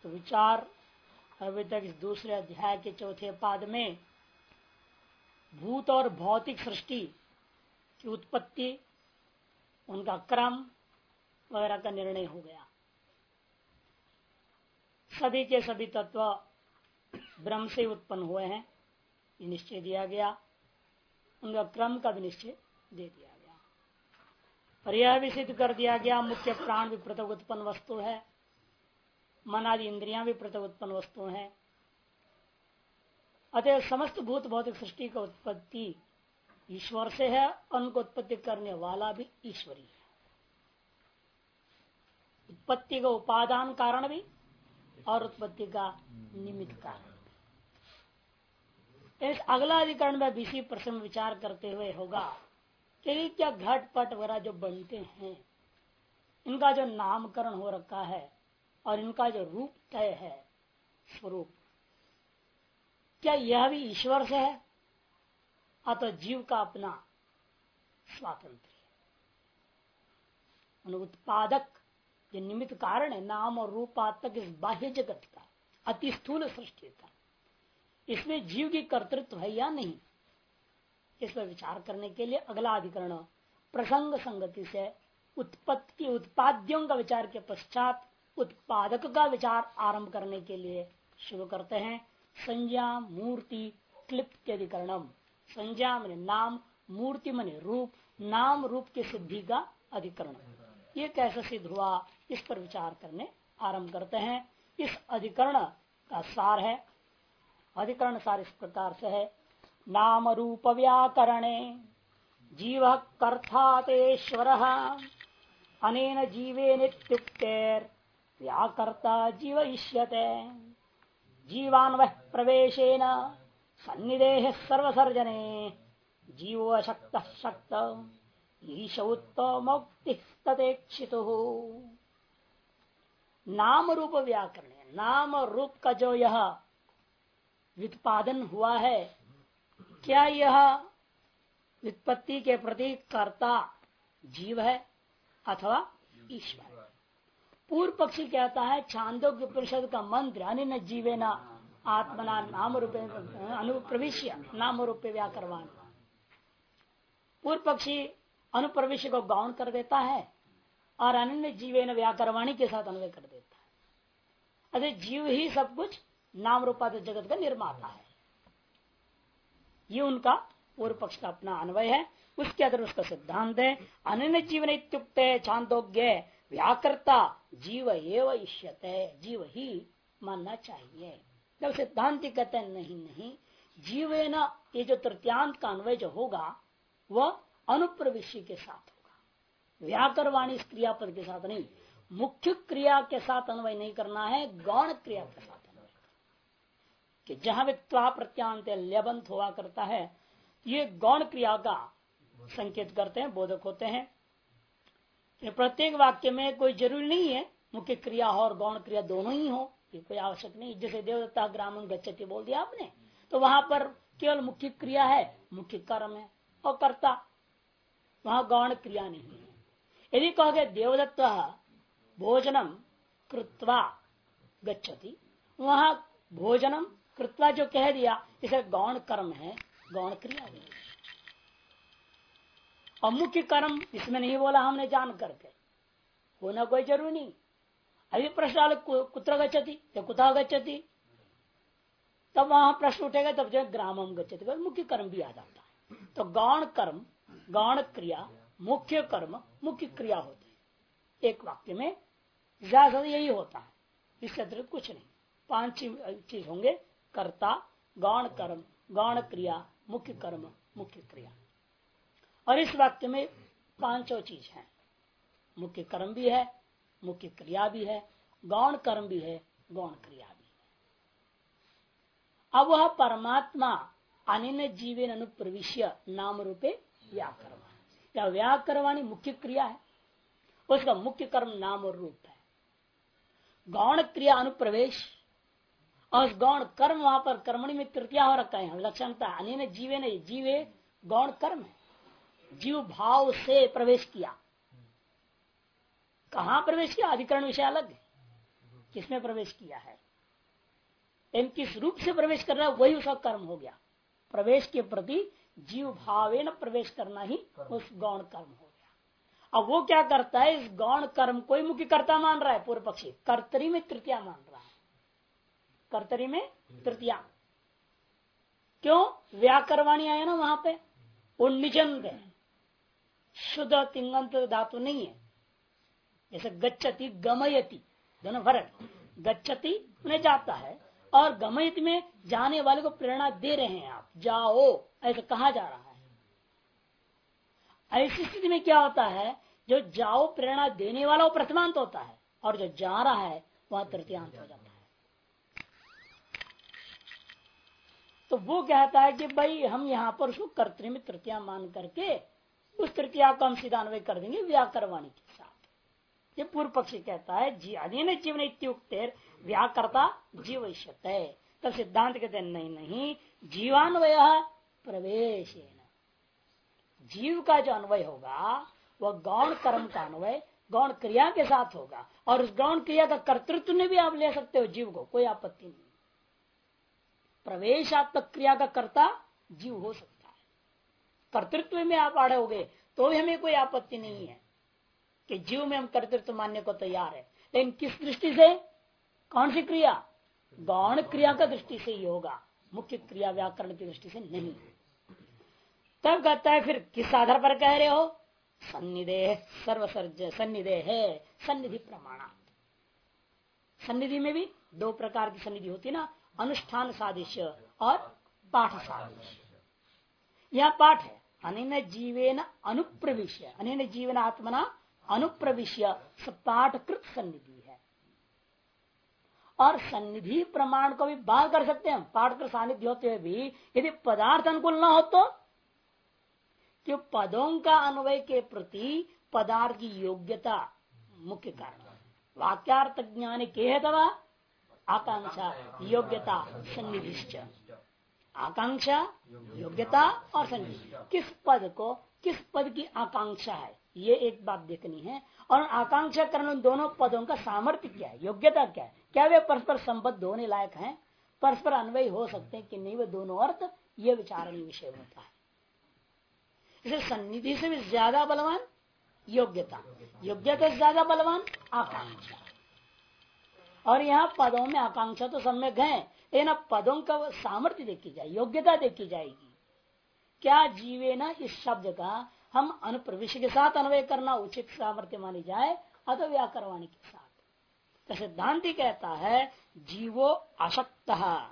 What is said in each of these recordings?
तो विचार अभी तक इस दूसरे अध्याय के चौथे पाद में भूत और भौतिक सृष्टि की उत्पत्ति, उनका क्रम वगैरह का निर्णय हो गया। सभी के सभी तत्व ब्रह्म से उत्पन्न हुए हैं, ये निश्चय दिया गया। उनका क्रम का भी निश्चय दे दिया गया और यह भी सिद्ध कर दिया गया मुख्य प्राण भी पृथक उत्पन्न वस्तु है, मन आदि इंद्रियां भी पृथक उत्पन्न वस्तु हैं। अतः समस्त भूत भौतिक सृष्टि का उत्पत्ति ईश्वर से है, उनको उत्पत्ति करने वाला भी ईश्वरी है। उत्पत्ति का उपादान कारण भी और उत्पत्ति का निमित्त कारण। इस अगला अधिकरण में इसी प्रश्न में विचार करते हुए होगा कि क्या घट पट वगैरह जो बनते हैं, इनका जो नामकरण हो रखा है और इनका जो रूप तय है, स्वरूप, क्या यह भी ईश्वर से है अथवा जीव का अपना स्वातंत्र है? उत्पादक जो निमित्त कारण है नाम और रूपात्मक इस बाह्य जगत का, अति स्थूल सृष्टि का, इसमें जीव की कर्तृत्व है या नहीं, इस पर विचार करने के लिए अगला अधिकरण प्रसंग संगति से उत्पत्ति उत्पाद्यों का विचार के पश्चात उत्पादक का विचार आरंभ करने के लिए शुरू करते हैं। संज्ञा मूर्ति क्लिप्त अधिकरणम। संज्ञा माने नाम, मूर्ति माने रूप, नाम रूप की सिद्धि का अधिकरण। ये कैसे सिद्ध हुआ, इस पर विचार करने आरंभ करते हैं। इस अधिकरण का सार है, अधिकरण सार इस प्रकार से है। नाम रूप व्याकरणे जीव कर्तातेश्वर अनेन जीवेन इत्युक्तेर व्याकर्ता जीव इष्यते। जीवान्वः प्रवेशेन सन्निधेः सर्वसर्जने जीवो शक्त शक्त ईशौत्तमोक्तिस्ततेक्षितुः। नाम रूप व्याकरण, नाम रूप का जो यह व्युत्पादन हुआ है, क्या यह व्युत्पत्ति के प्रति कर्ता जीव है अथवा ईश्वर? पूर्व पक्षी कहता है छांदोग्य उपनिषद का मंत्र अनिन जीवेन आत्मना नाम रूपे अनुप्रविश्य नाम रूपे व्याकरवाण। पूर्व पक्षी अनुप्रविश्य को गौण कर देता है और अनिन जीवेन व्याकरवाणी के साथ अन्वय कर देता है। अरे जीव ही सब कुछ नाम रूपात्मक जगत का निर्माता है, ये उनका पूर्व पक्ष का अपना अन्वय है। उसके अंदर उसका सिद्धांत है अनिन जीवन इत्युक्त छांदोग्य व्याकर्ता जीव एव इष्यते, जीव ही मानना चाहिए। जब सिद्धांति कहते हैं नहीं जीव है ना, ये जो तृतीयांत का अन्वय जो होगा वह अनुप्रविष्टि के साथ होगा, व्याकरवाणी इस क्रियापद के साथ नहीं, मुख्य क्रिया के साथ अन्वय नहीं करना है, गौण क्रिया के साथ अन्वय कि जहां वित्वा प्रत्यांत ल्यबंत हुआ करता है, ये गौण क्रिया का संकेत करते हैं, बोधक होते हैं। प्रत्येक वाक्य में कोई जरूरी नहीं है मुख्य क्रिया हो और गौण क्रिया दोनों ही हो, ये कोई आवश्यक नहीं। जैसे देवदत्ता ग्रामं गच्छति बोल दिया आपने, तो वहां पर केवल मुख्य क्रिया है, मुख्य कर्म है और कर्ता, वहां गौण क्रिया नहीं है। यदि कहोगे देवदत्त भोजनम कृत्वा गच्छति, वहां भोजनम कृत्वा जो कह दिया इसे गौण कर्म है, गौण क्रिया नहीं। और मुख्य कर्म इसमें नहीं बोला हमने जान करके, होना कोई जरूरी नहीं। अभी प्रश्न कुत्र गच्छति या कुतः गच्छति, तब वहां प्रश्न उठेगा, तब जो ग्रामम गच्छति मुख्य कर्म भी आ जाता है। तो गौण कर्म, गौण क्रिया, मुख्य कर्म, मुख्य क्रिया होते हैं एक वाक्य में, ज्यादा यही होता है, इससे अतिरिक्त कुछ नहीं। 5 चीज होंगे, कर्ता, गौण कर्म, गौण क्रिया, मुख्य कर्म, मुख्य क्रिया। और इस वाक्य में 5 चीज है, मुख्य कर्म भी है, मुख्य क्रिया भी है, गौण कर्म भी है, गौण क्रिया भी है। अब वह परमात्मा अनिन जीवेन अनुप्रविश्य नाम रूपे व्याकरवाणी, या व्याकरवाणी मुख्य क्रिया है, उसका मुख्य कर्म नाम और रूप है। गौण क्रिया अनुप्रवेश और गौण कर्म, वहां पर कर्मणि में तृतीया हो रखा है, लक्षणता अनिन जीवेन, जीवे गौण कर्म है, जीव भाव से प्रवेश किया। कहां प्रवेश किया, अधिकरण विषय अलग है, किसमें प्रवेश किया है, लेकिन किस रूप से प्रवेश कर रहा है वही उसका कर्म हो गया। प्रवेश के प्रति जीव भावेन प्रवेश करना ही उस गौण कर्म हो गया। अब वो क्या करता है, इस गौण कर्म को ही मुख्य कर्ता मान रहा है पूर्व पक्षी, कर्तरी में तृतीया मान रहा है, कर्तरी में तृतीया। क्यों, व्याकरवाणी आया ना वहां पे, वो निजंत है, शुद्ध तिंगंत धातु नहीं है। जैसे गच्छति गमयति दोनों फर्क, गच्छति उन्हें जाता है और गमयति में जाने वाले को प्रेरणा दे रहे हैं, आप जाओ ऐसा कहा जा रहा है। ऐसी स्थिति में क्या होता है, जो जाओ प्रेरणा देने वाला वो प्रथमांत होता है और जो जा रहा है वह तृतीयांत हो जाता है। तो वो कहता है कि भाई हम यहाँ पर उसको कर्तृ में तृतीया मान करके उस तृतीया को हम सीधा अन्वय कर देंगे व्याकरवाणी के साथ। ये पूर्व पक्षी कहता है अधीन जीवन इत्युक्तेर व्याकर्ता जीवष्यत है। तब सिद्धांत कहते हैं नहीं, जीवान्वय प्रवेश, जीव का जो अन्वय होगा वह गौण कर्म का अन्वय गौण क्रिया के साथ होगा, और उस गौण क्रिया का कर्तृत्व ने भी आप ले सकते हो जीव को, कोई आपत्ति नहीं। प्रवेशात्मक क्रिया का कर्ता जीव हो सकता है, कर्तृत्व में आप आड़े हो गए तो भी हमें कोई आपत्ति नहीं है कि जीव में हम कर्तृत्व मानने को तैयार है। लेकिन किस दृष्टि से, कौन सी क्रिया, गौण क्रिया का दृष्टि से ही होगा, मुख्य क्रिया व्याकरण की दृष्टि से नहीं। तब कहता है फिर किस आधार पर कह रहे हो, सन्निधेय सर्वसर्ज सन्निधेय है, सन्निधि प्रमाणा। सन्निधि में भी दो प्रकार की सन्निधि होती है ना, अनुष्ठान सादृश्य और पाठ सादृश्य। यह पाठ है अनेन जीवेन अनुप्रविश्य, अनेन जीवन आत्मना अनुप्रविश्य पाठकृत सन्निधि है। और सन्निधि प्रमाण को भी बात कर सकते हैं, पाठकृत सानिध्य होते हुए भी यदि पदार्थ अनुकूल न हो तो, कि पदों का अन्वय के प्रति पदार्थ की योग्यता मुख्य कारण। वाक्यार्थ ज्ञान के हेतवा आकांक्षा योग्यता सन्निधिश्च, आकांक्षा योग्यता और सन्निधि, किस पद को किस पद की आकांक्षा है ये एक बात देखनी है। और आकांक्षा करने दोनों पदों का सामर्थ्य क्या है, योग्यता क्या है, क्या वे परस्पर संबद्ध होने लायक हैं, परस्पर अन्वय हो सकते हैं कि नहीं, वे दोनों अर्थ ये विचारणीय विषय होता है। इसे सन्निधि से भी ज्यादा बलवान योग्यता, योग्यता से ज्यादा बलवान आकांक्षा। और यहाँ पदों में आकांक्षा तो सम्यक है, लेकिन अब पदों का सामर्थ्य देखी जाए, योग्यता देखी जाएगी। क्या जीवे ना इस शब्द का हम अनुप्रविश के साथ अन्वय करना उचित सामर्थ्य मानी जाए अथवा व्याकरवाणी के साथ। तो सिद्धांति कहता है जीवो अशक्त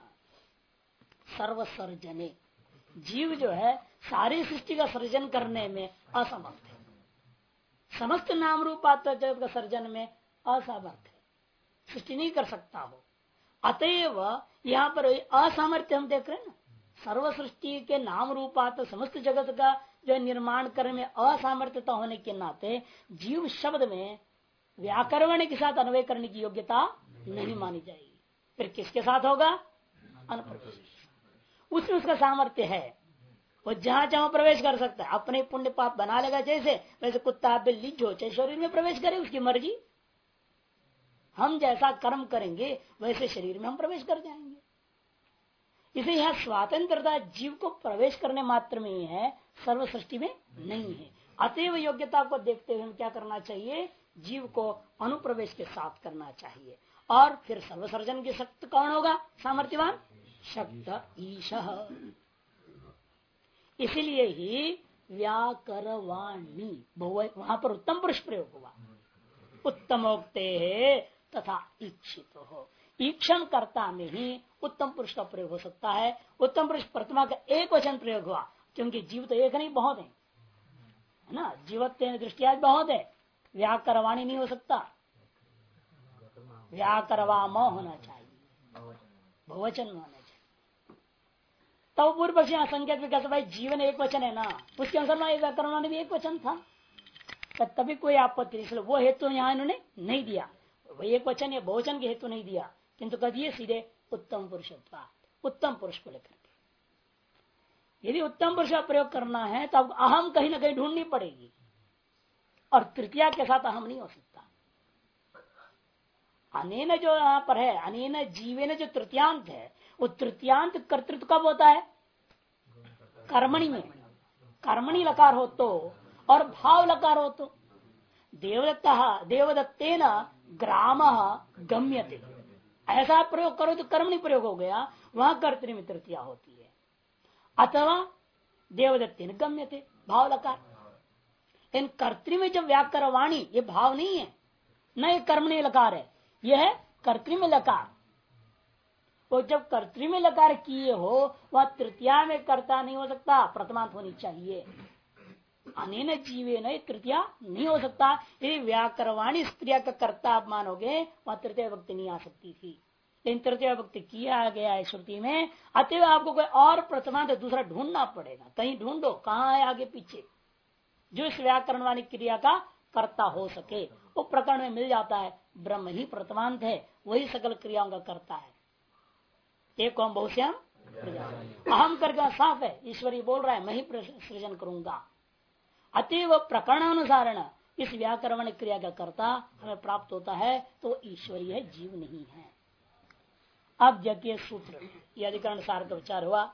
सर्वसर्जने, जीव जो है सारी सृष्टि का सर्जन करने में असमर्थ है, समस्त नाम रूपात्मक जगत का सर्जन में असमर्थ है, सृष्टि नहीं कर सकता हो। अतएव यहाँ पर असामर्थ्य हम देख रहे हैं ना, सर्व सृष्टि के नाम रूपात्मक समस्त जगत का जो निर्माण करने में असामर्थ्यता होने के नाते जीव शब्द में व्याकरण के साथ अन्वय करने की योग्यता नहीं मानी जाएगी। फिर किसके साथ होगा, अनुप्रवेश, उसमें उसका सामर्थ्य है, वो जहां जहां प्रवेश कर सकता है, अपने पुण्य पाप बना लेगा, जैसे वैसे कुत्ता बिल्ली जो चाहे शरीर में प्रवेश करे उसकी मर्जी, हम जैसा कर्म करेंगे वैसे शरीर में हम प्रवेश कर जाएंगे। इसे यह स्वतंत्रता जीव को प्रवेश करने मात्र में ही है, सर्व सृष्टि में नहीं है। अतएव योग्यता को देखते हुए हम क्या करना चाहिए, जीव को अनुप्रवेश के साथ करना चाहिए। और फिर सर्वसर्जन की शक्ति कौन होगा, सामर्थ्यवान शक्त ईशः। इसलिए ही व्याकरवाणी वहां पर उत्तम पुरुष प्रयोग हुआ, उत्तमोक्ते तथा ईक्षित हो, ईक्षण कर्ता में ही उत्तम पुरुष का प्रयोग हो सकता है। उत्तम पुरुष प्रथमा का एक वचन प्रयोग हुआ, क्योंकि जीव तो एक नहीं बहुत है ना, जीवत्व दृष्टिया बहुत है, व्याकरवाणी नहीं हो सकता, व्याकरवाम होना चाहिए, बहुवचन होना चाहिए। तो पूर्व पक्षी संकेत में कहते भाई जीवन एक वचन है ना, उसके अनुसार व्याकरवाणी भी एक वचन था, तभी कोई आपत्ति, इसलिए वो हेतु यहाँ इन्होंने नहीं दिया, वही एक वचन या बहुवचन के हेतु नहीं दिया, किंतु कह दिए सीधे उत्तम पुरुष, उत्तम पुरुष को लेकर के। यदि उत्तम पुरुष का प्रयोग करना है तो अब अहम कहीं ना कहीं ढूंढनी पड़ेगी, और तृतीया के साथ अहम नहीं हो सकता। अनेन जो यहाँ पर है, अनेन जीवेन जो तृतीयांत है, वो तृतीयांत कर्तृत्व कब होता है? कर्मणि में। कर्मणि लकार हो तो और भाव लकार हो तो देवदत्तेन ग्राम गम्यते, ऐसा प्रयोग करो तो कर्मणि प्रयोग हो गया, वहां कर्तृ में तृतीया होती है। अथवा देवदत्तेन गम्यते भाव लकार, इन कर्तृ में जब व्याकर वाणी, ये भाव नहीं है, न ये कर्मणि लकार है, यह है कर्तृ में लकार। वो जब कर्तृ में लकार किए हो वह तृतीया में कर्ता नहीं हो सकता, प्रथमांत होनी चाहिए। अनेन जीवे न तृतीया नहीं हो सकता। यदि व्याकरवाणी स्त्रिया का कर्ता आप मानोगे वह तृतीय भक्ति नहीं आ सकती थी, लेकिन तृतीय भक्ति किया गया है श्रुति में, अतएव आपको कोई और प्रथमांत दूसरा ढूंढना पड़ेगा। कहीं ढूंढो कहाँ है आगे पीछे जो इस व्याकरण वाली क्रिया का कर्ता हो सके। वो प्रकरण में मिल जाता है, ब्रह्म ही प्रथमांत है, वही सकल क्रियाओं का कर्ता है। एक ओम बहुश्याम अहम करके साफ है, ईश्वरी बोल रहा है मैं ही सृजन करूंगा। अतएव प्रकरणानुसारण इस व्याकरण क्रिया का कर्ता हमें प्राप्त होता है तो ईश्वरीय है, जीव नहीं है। अब जगह सूत्र यह अधिकरण सार का विचार हुआ,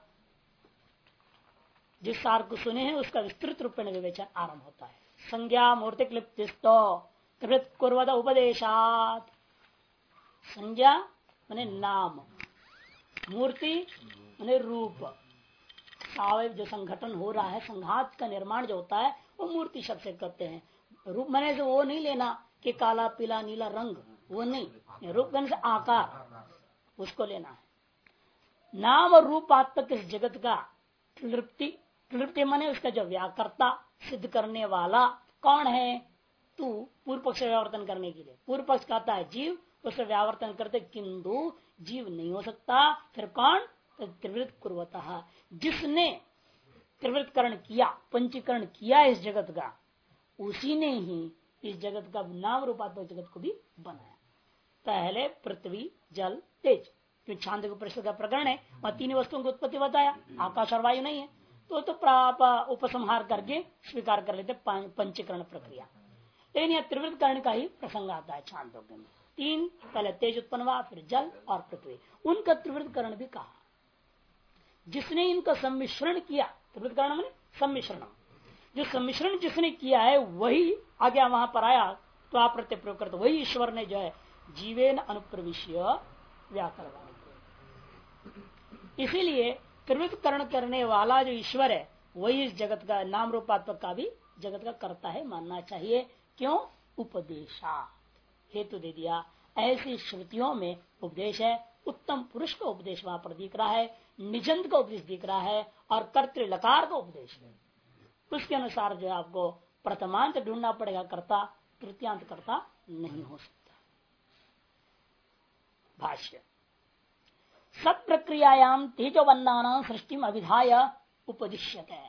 जिस सार को सुने हैं उसका विस्तृत रूप में विवेचन आरंभ होता है। संज्ञा मूर्ति क्लिप्तिस्तो कृत कुर्वत उपदेशात। संज्ञा माने नाम, मूर्ति माने रूप, सावयव जो संगठन हो रहा है, संघात का निर्माण जो होता है वो मूर्ति शब्द से करते हैं। रूप माने से वो नहीं लेना कि काला पीला नीला रंग, वो नहीं, रूप माने से आकार, उसको लेना है। नाम और रूपात्मक इस जगत का तृप्ति माने उसका जो व्याकर्ता सिद्ध करने वाला कौन है? तू पूर्व पक्ष व्यावर्तन करने के लिए। पूर्व पक्ष कहता है जीव, उसका व्यावर्तन करते, किंतु जीव नहीं हो सकता। फिर कौन? त्रिवृत कुर्वतः, जिसने त्रिवृतकरण किया, पंचीकरण किया इस जगत का, उसी ने ही इस जगत का नाम रूपात्मक जगत को भी बनाया। पहले पृथ्वी जल तेज, जो छांदोग्य परिषद का प्रकरण है, वह तीन वस्तुओं की उत्पत्ति बताया, आकाश और वायु नहीं है, तो उपसंहार करके स्वीकार कर लेते पंचीकरण प्रक्रिया। लेकिन यह त्रिवृतकरण का ही प्रसंग आता है छांदोग्य में। तीन, पहले तेज उत्पन्न हुआ, फिर जल और पृथ्वी, उनका त्रिवृतकरण भी कहा। जिसने इनका सम्मिश्रण किया, त्रिवृतकरण में सम्मिश्रण, जो सम्मिश्रण जिसने किया है वही आगे वहां पर आया, तो आप प्रत्यय प्रयोग करते, वही ईश्वर ने जो है जीवेन अनुप्रविश्य व्याकरण। इसीलिए त्रिवृतकरण करने वाला जो ईश्वर है वही इस जगत का नाम रूपात्मक का भी जगत का कर्ता है मानना चाहिए। क्यों? उपदेशा, हेतु दे दिया। ऐसी श्रुतियों में उपदेश है, उत्तम पुरुष का उपदेश वहां पर दिख रहा है, निजंत का उपदेश दिख रहा है, और कर्तृ लकार का उपदेश है। उसके अनुसार जो आपको प्रथमांत ढूंढना पड़ेगा, कर्ता तृतीयांत कर्ता नहीं हो सकता। भाष्य सत प्रक्रियायाम तेजोवन्नानां सृष्टि अभिधाय उपदिश्यते।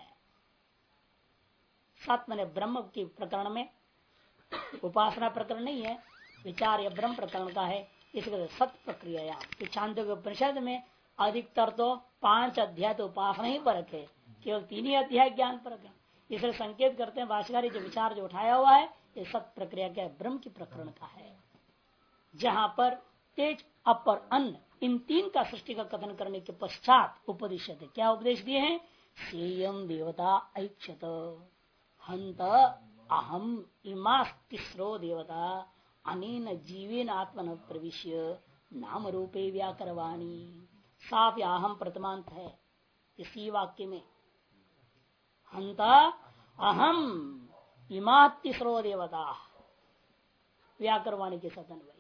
सत माने ब्रह्म की प्रकरण में, उपासना प्रकरण नहीं है, विचार या ब्रह्म प्रकरण का है। इसके सत प्रक्रियायाम, छांदोग्य उपनिषद में अधिकतर तो 5 अध्याय तो उपासना ही पर है, केवल 3 ही अध्याय ज्ञान पर है। इसलिए संकेत करते हैं भाष्यकारी जो विचार जो उठाया हुआ है ये सत प्रक्रिया क्या है? ब्रह्म की प्रकरण का है, जहां पर तेज अपर अन्न इन 3 का सृष्टि का कथन करने के पश्चात उपदेश थे। क्या उपदेश दिए हैं? सेयम देवता ऐक्षत हंत अहम इमास्तिस्रो देवता अनेन जीवेन आत्मन प्रविश्य नाम रूपे व्याकरवाणी। साफ या अहम प्रथमांत है इसी वाक्य में। हंत अहम इमास्तिस्रो देवता, व्याकरवाणी के सतन वही।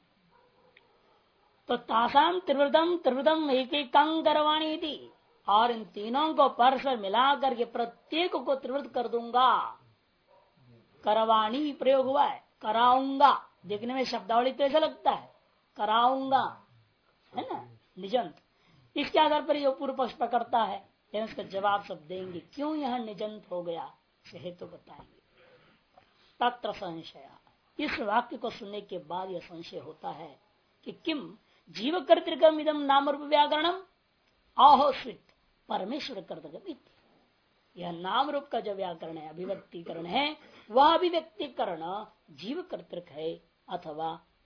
तो तासाम त्रिवृतम एक करवाणी थी, और इन तीनों को परस्पर मिला करके प्रत्येक को त्रिवृत कर दूंगा। करवाणी प्रयोग हुआ है, कराऊंगा, देखने में शब्दावली तो ऐसा लगता है, कराऊंगा है ना निजंत। इसके आधार पर जो पूर्व पक्ष पकड़ता है, इसका जवाब सब देंगे क्यों यह निजंत हो गया, हेतु तो बताएंगे। तत्र संशय, इस वाक्य को सुनने के बाद यह संशय होता है कि किम जीव कर्तृकम इदम नाम रूप व्याकरणम आहोस्वित परमेश्वर कर्तृकम। यह नाम रूप का जो व्याकरण है, अभिव्यक्तिकरण है, वह अभिव्यक्तिकरण जीव कर्तृक है अथवा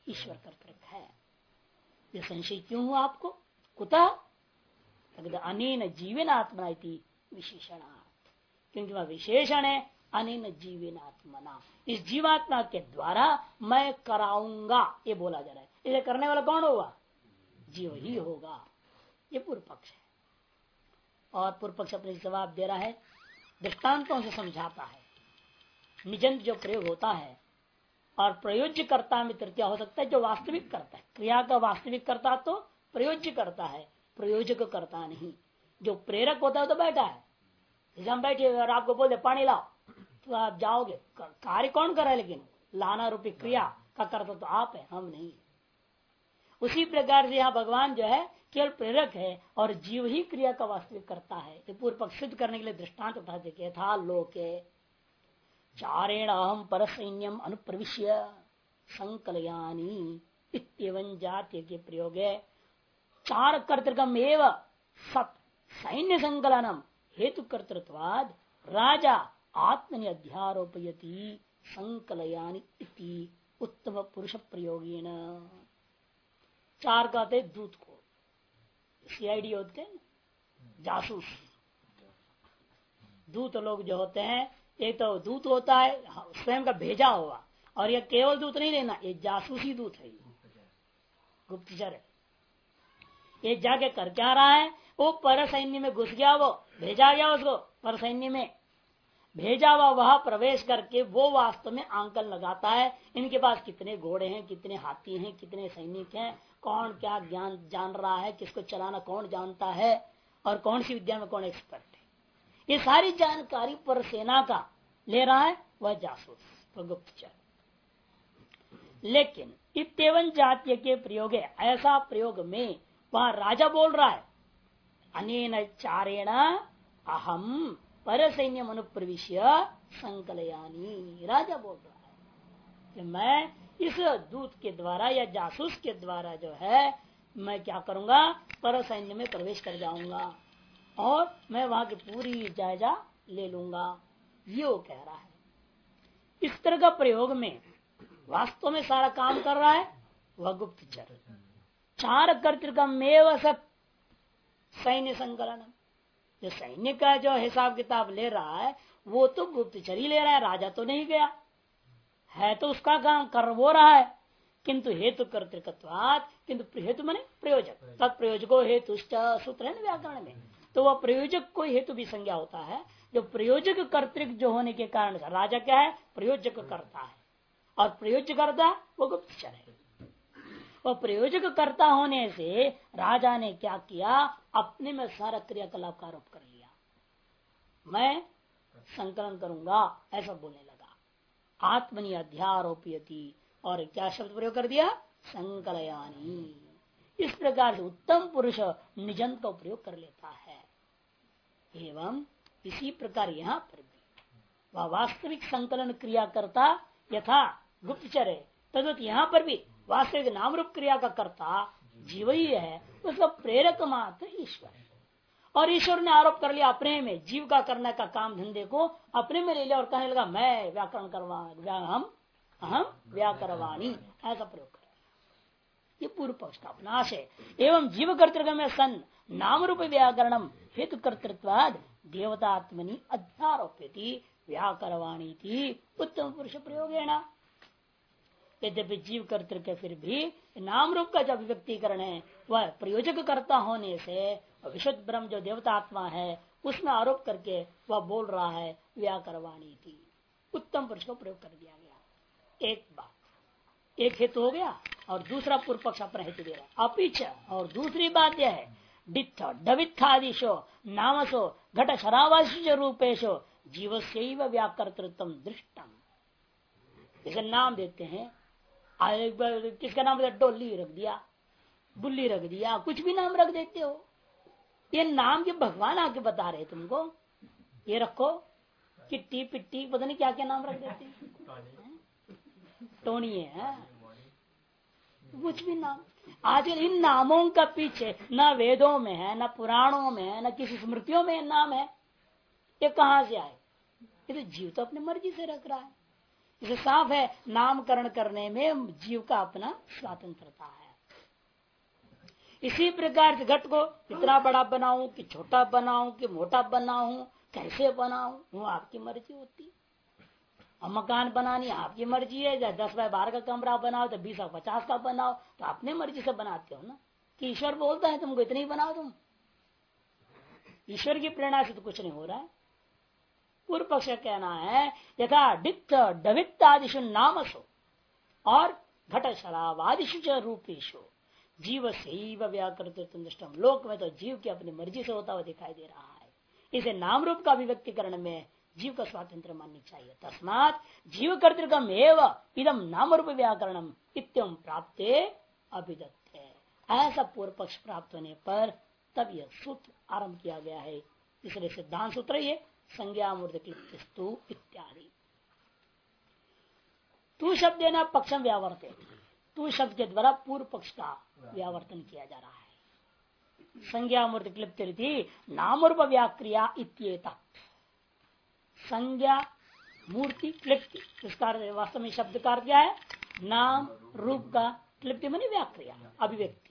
ईश्वर कर्तृक है। ये संशय क्यों हुआ आपको? कुतः अनेन जीवेन आत्मना विशेषणार्थ, क्योंकि वह विशेषण है अनेन जीवेन आत्मना, इस जीवात्मा के द्वारा मैं कराऊंगा, ये बोला जा रहा है। इसे करने वाला कौन होगा? जीव ही होगा। ये पूर्व पक्ष है। और पूर्व पक्ष अपने जवाब दे रहा है, दृष्टांतों से समझाता है। निजंत जो प्रयोग होता है और प्रयोज्य कर्ता में तृतीया हो सकता है, जो वास्तविक करता है क्रिया का वास्तविक करता तो प्रयोज्य करता है, प्रयोजक करता नहीं। जो प्रेरक होता है तो बैठा है, जैसे हम बैठे और आपको बोल दे पानी लाओ तो आप जाओगे, कार्य कौन कर रहा है? लेकिन लाना रूपी क्रिया का करता तो आप है, हम नहीं। उसी प्रकार से यहाँ भगवान जो है केवल प्रेरक है और जीव ही क्रिया का वास्तविक करता है। ये पूर्व पक्ष सिद्ध करने के लिए दृष्टांत उठा देखे था। लोके चारेण अहम पर सैन्यम अनुप्रविश्य संकलयानी इत्येवं जातीय के प्रयोग है। चार कर्तृकम एव सत सैन्य संकलनम हेतु कर्तृत्वाद राजा आत्मनि अध्यारोपयति संकलयानी इति उत्तम पुरुष प्रयोगेन। चार कहते दूत को, सीआईडी होते हैं जासूस, दूत लोग जो होते हैं, एक तो दूत होता है स्वयं का भेजा हुआ, और यह केवल दूत नहीं लेना, ये जासूसी दूत है, गुप्तचर है। ये जाके कर क्या रहा है? वो पर सैन्य में घुस गया, वो भेजा गया उसको पर सैन्य में भेजा हुआ, वह प्रवेश करके वो वास्तव में आंकलन लगाता है। इनके पास कितने घोड़े हैं, कितने हाथी हैं, कितने सैनिक हैं, कौन क्या ज्ञान जान रहा है, किसको चलाना कौन जानता है, और कौन सी विद्या में कौन एक्सपर्ट है, ये सारी जानकारी पर सेना का ले रहा है वह जासूस, वह गुप्तचर। लेकिन इत्तेवन जातीय के प्रयोग है, ऐसा प्रयोग में वह राजा बोल रहा है, अनेन चारेण अहम पर सैन्य अनुप्रविश्य संकलयानी, राजा बोल रहा है कि मैं इस दूत के द्वारा या जासूस के द्वारा जो है मैं क्या करूंगा, पर सैन्य में प्रवेश कर जाऊंगा और मैं वहां की पूरी जायजा ले लूंगा, ये वो कह रहा है। इस तरह का प्रयोग में वास्तव में सारा काम कर रहा है वह गुप्तचर। चार कर्तृकमेव सब सैन्य संकलन, जो सैन्य का जो हिसाब किताब ले रहा है वो तो गुप्तचर ही ले रहा है, राजा तो नहीं गया है, तो उसका काम कर वो रहा है। किंतु हेतु कर्तृकत्वात्, किंतु हेतु माने प्रयोजक, तत्प्रयोजको हेतु सूत्र है ना व्याकरण में, तो वह प्रयोजक को हेतु भी संज्ञा होता है। जो प्रयोजक कर्तृक जो होने के कारण राजा क्या है, प्रयोजक करता है, और प्रयोज्य करता वो गुप्तचर है। वह प्रयोजक कर्ता होने से राजा ने क्या किया, अपने में सारा क्रियाकलाप का आरोप कर लिया, मैं संकलन करूंगा ऐसा बोलने लगा। आत्मनि अध्यारोपयति, और क्या शब्द प्रयोग कर दिया, संकलयानी। इस प्रकार से उत्तम पुरुष निजंत का प्रयोग कर लेता है। एवं इसी प्रकार यहाँ पर भी वह वास्तविक संकलन क्रिया करता यथा गुप्तचर है, तद्वत यहाँ पर भी वास्तविक नाम रूप क्रिया का कर्ता जीव ही है, उसका प्रेरक मात्र ईश्वर है। और ईश्वर ने आरोप कर लिया अपने में, जीव का करने का काम धंधे को अपने में ले लिया और कहने लगा मैं व्याकरण करवा, हम व्याकरवाणी, ऐसा प्रयोग कर। ये पूर्व पक्ष का अपनाश है। एवं जीव कर्तृक में सन नाम रूप व्याकरणम हेतु कर्तृत्वाद देवतात्मनि अध्यारोप्यति व्याकरवाणी थी उत्तम पुरुष प्रयोग है ना। यद्यपि जीव कर्तृक फिर भी नाम रूप का जो अभिव्यक्तिकरण है वह प्रयोजक कर्ता होने से विशुद्ध ब्रह्म जो देवतात्मा है उसमें आरोप करके वह बोल रहा है व्याकरवाणी थी, उत्तम पुरुष को प्रयोग कर दिया गया। एक बात, एक हेतु हो गया, और दूसरा पूर्व पक्ष अपना हेतु दे रहा है अपिच। और दूसरी बात यह है डित्थ डवित्थादिशो नामसो घट शरावाश रूपेशो जीवस्यैव व्याकर्तृत्वम दृष्टम। जैसे नाम देते हैं, किसका नाम डोली रख दिया, बुल्ली रख दिया, कुछ भी नाम रख देते हो। ये नाम के भगवान आके बता रहे तुमको, ये रखो किट्टी पिट्टी पता नहीं क्या क्या नाम रख देते हैं, टोनी है, कुछ भी नाम। आजकल इन नामों का पीछे न वेदों में है, न पुराणों में है, न किसी स्मृतियों में नाम है। ये कहां से आए? ये तो जीव तो अपनी मर्जी से रख रहा है। इसे साफ है नामकरण करने में जीव का अपना स्वतंत्रता है। इसी प्रकार से घट को इतना बड़ा बनाऊं कि छोटा बनाऊं कि मोटा बनाऊं, कैसे बनाऊं, वो आपकी मर्जी होती है। और मकान बनानी आपकी मर्जी है, 10 बाय 12 का कमरा बनाओ तो 20 और 50 का बनाओ, तो अपने मर्जी से बनाते हो ना। कि ईश्वर बोलता है तुमको इतनी बनाओ, तुम ईश्वर की प्रेरणा से तो कुछ नहीं हो रहा है। पूर्व पक्ष का कहना है यथा डित्त डवित्त आदिशु नामसो और घट शरावादिशु च रूपेशु जीव से व्याकृत लोक में तो जीव की अपनी मर्जी से होता हुआ दिखाई दे रहा है। इसे नाम रूप का अभिव्यक्तिकरण में जीव का स्वातंत्र माननी चाहिए। तस्मात जीव कर्तृकम एवं इदम नाम रूप व्याकरणम इत्यम प्राप्ते अभिदत्ते। ऐसा पूर्व पक्ष प्राप्त होने पर तब यह सूत्र आरंभ किया गया है। इसलिए सिद्धांत सूत्र ये संज्ञा मूर्ति क्लिप्तिस्तु इत्यादि। तू शब्द न पक्षम व्यावर्ते, तू शब्द के द्वारा पूर्व पक्ष का व्यावर्तन किया जा रहा है। संज्ञा मूर्ति क्लिप्ति नाम रूप व्याक्रिया इत्येतत्। संज्ञा मूर्ति क्लिप्ति, इसका वास्तव में शब्द का अर्थ क्या है? नाम रूप का क्लिप्ति माने व्याक्रिया अभिव्यक्ति।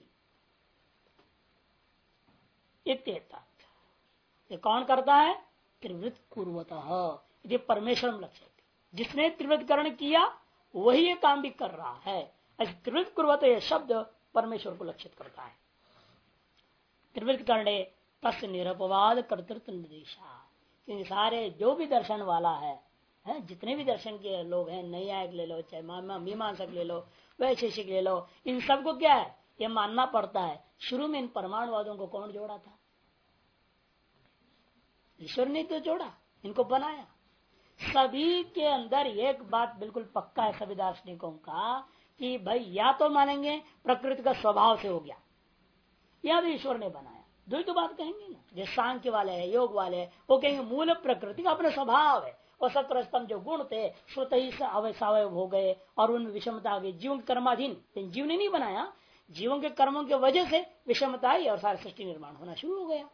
इत्येतत् ये कौन करता है? त्रिवृत कुर्वतः, ये परमेश्वर लक्ष्य। जिसने त्रिवृतकरण किया वही ये काम भी कर रहा है। ऐसे त्रिवृत कुर्वत यह शब्द परमेश्वर को लक्षित करता है। त्रिवृत करणे तस् निरपवाद कर्तृत्व निर्देशा। क्योंकि सारे जो भी दर्शन वाला है, जितने भी दर्शन के लोग हैं, नैयायिक ले लो चाहे मीमांसक ले लो वैशेषिक ले लो, इन सबको क्या है ये मानना पड़ता है। शुरू में इन परमाणुवादों को कौन जोड़ा था? ईश्वर ने तो जोड़ा, इनको बनाया। सभी के अंदर एक बात बिल्कुल पक्का है सभी दार्शनिकों का कि भाई या तो मानेंगे प्रकृति का स्वभाव से हो गया या तो ईश्वर ने बनाया। दो ही तो बात कहेंगे ना। जो सांख्य वाले हैं, योग वाले हैं, वो कहेंगे मूल प्रकृति का अपना स्वभाव है और सत्र स्तंभ जो गुण थे स्वतः ही अवयव हो गए और उनमें विषमता आ गई। जीवन कर्माधीन, जीव ने नहीं बनाया, जीवों के कर्मों की वजह से विषमता आई और सारा सृष्टि निर्माण होना शुरू हो गया।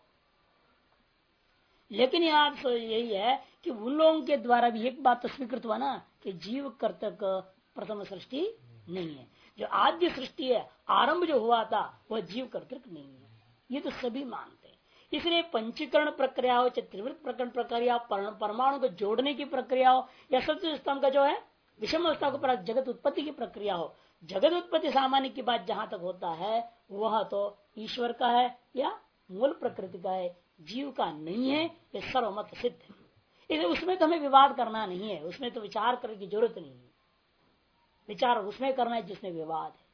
लेकिन यहाँ तो यही है कि उन लोगों के द्वारा भी एक बात तो स्वीकृत हुआ ना कि जीव कर्तक प्रथम सृष्टि नहीं है। जो आद्य सृष्टि है, आरंभ जो हुआ था वह जीव कर्तक नहीं है, ये तो सभी मानते हैं। इसलिए पंचीकरण प्रक्रिया हो चाहे त्रिवृत प्रकरण प्रक्रिया, परमाणु को जोड़ने की प्रक्रिया हो या सत्य स्तंभ का जो है विषम अवस्था को जगत उत्पत्ति की प्रक्रिया हो, जगत उत्पत्ति सामान्य की बात जहां तक होता है वह तो ईश्वर का है या मूल प्रकृति का है, जीव का नहीं है। ये सर्वमत सिद्ध है। इसलिए उसमें तो हमें विवाद करना नहीं है, उसमें तो विचार करने की जरूरत नहीं है। विचार उसमें करना है जिसमें विवाद है।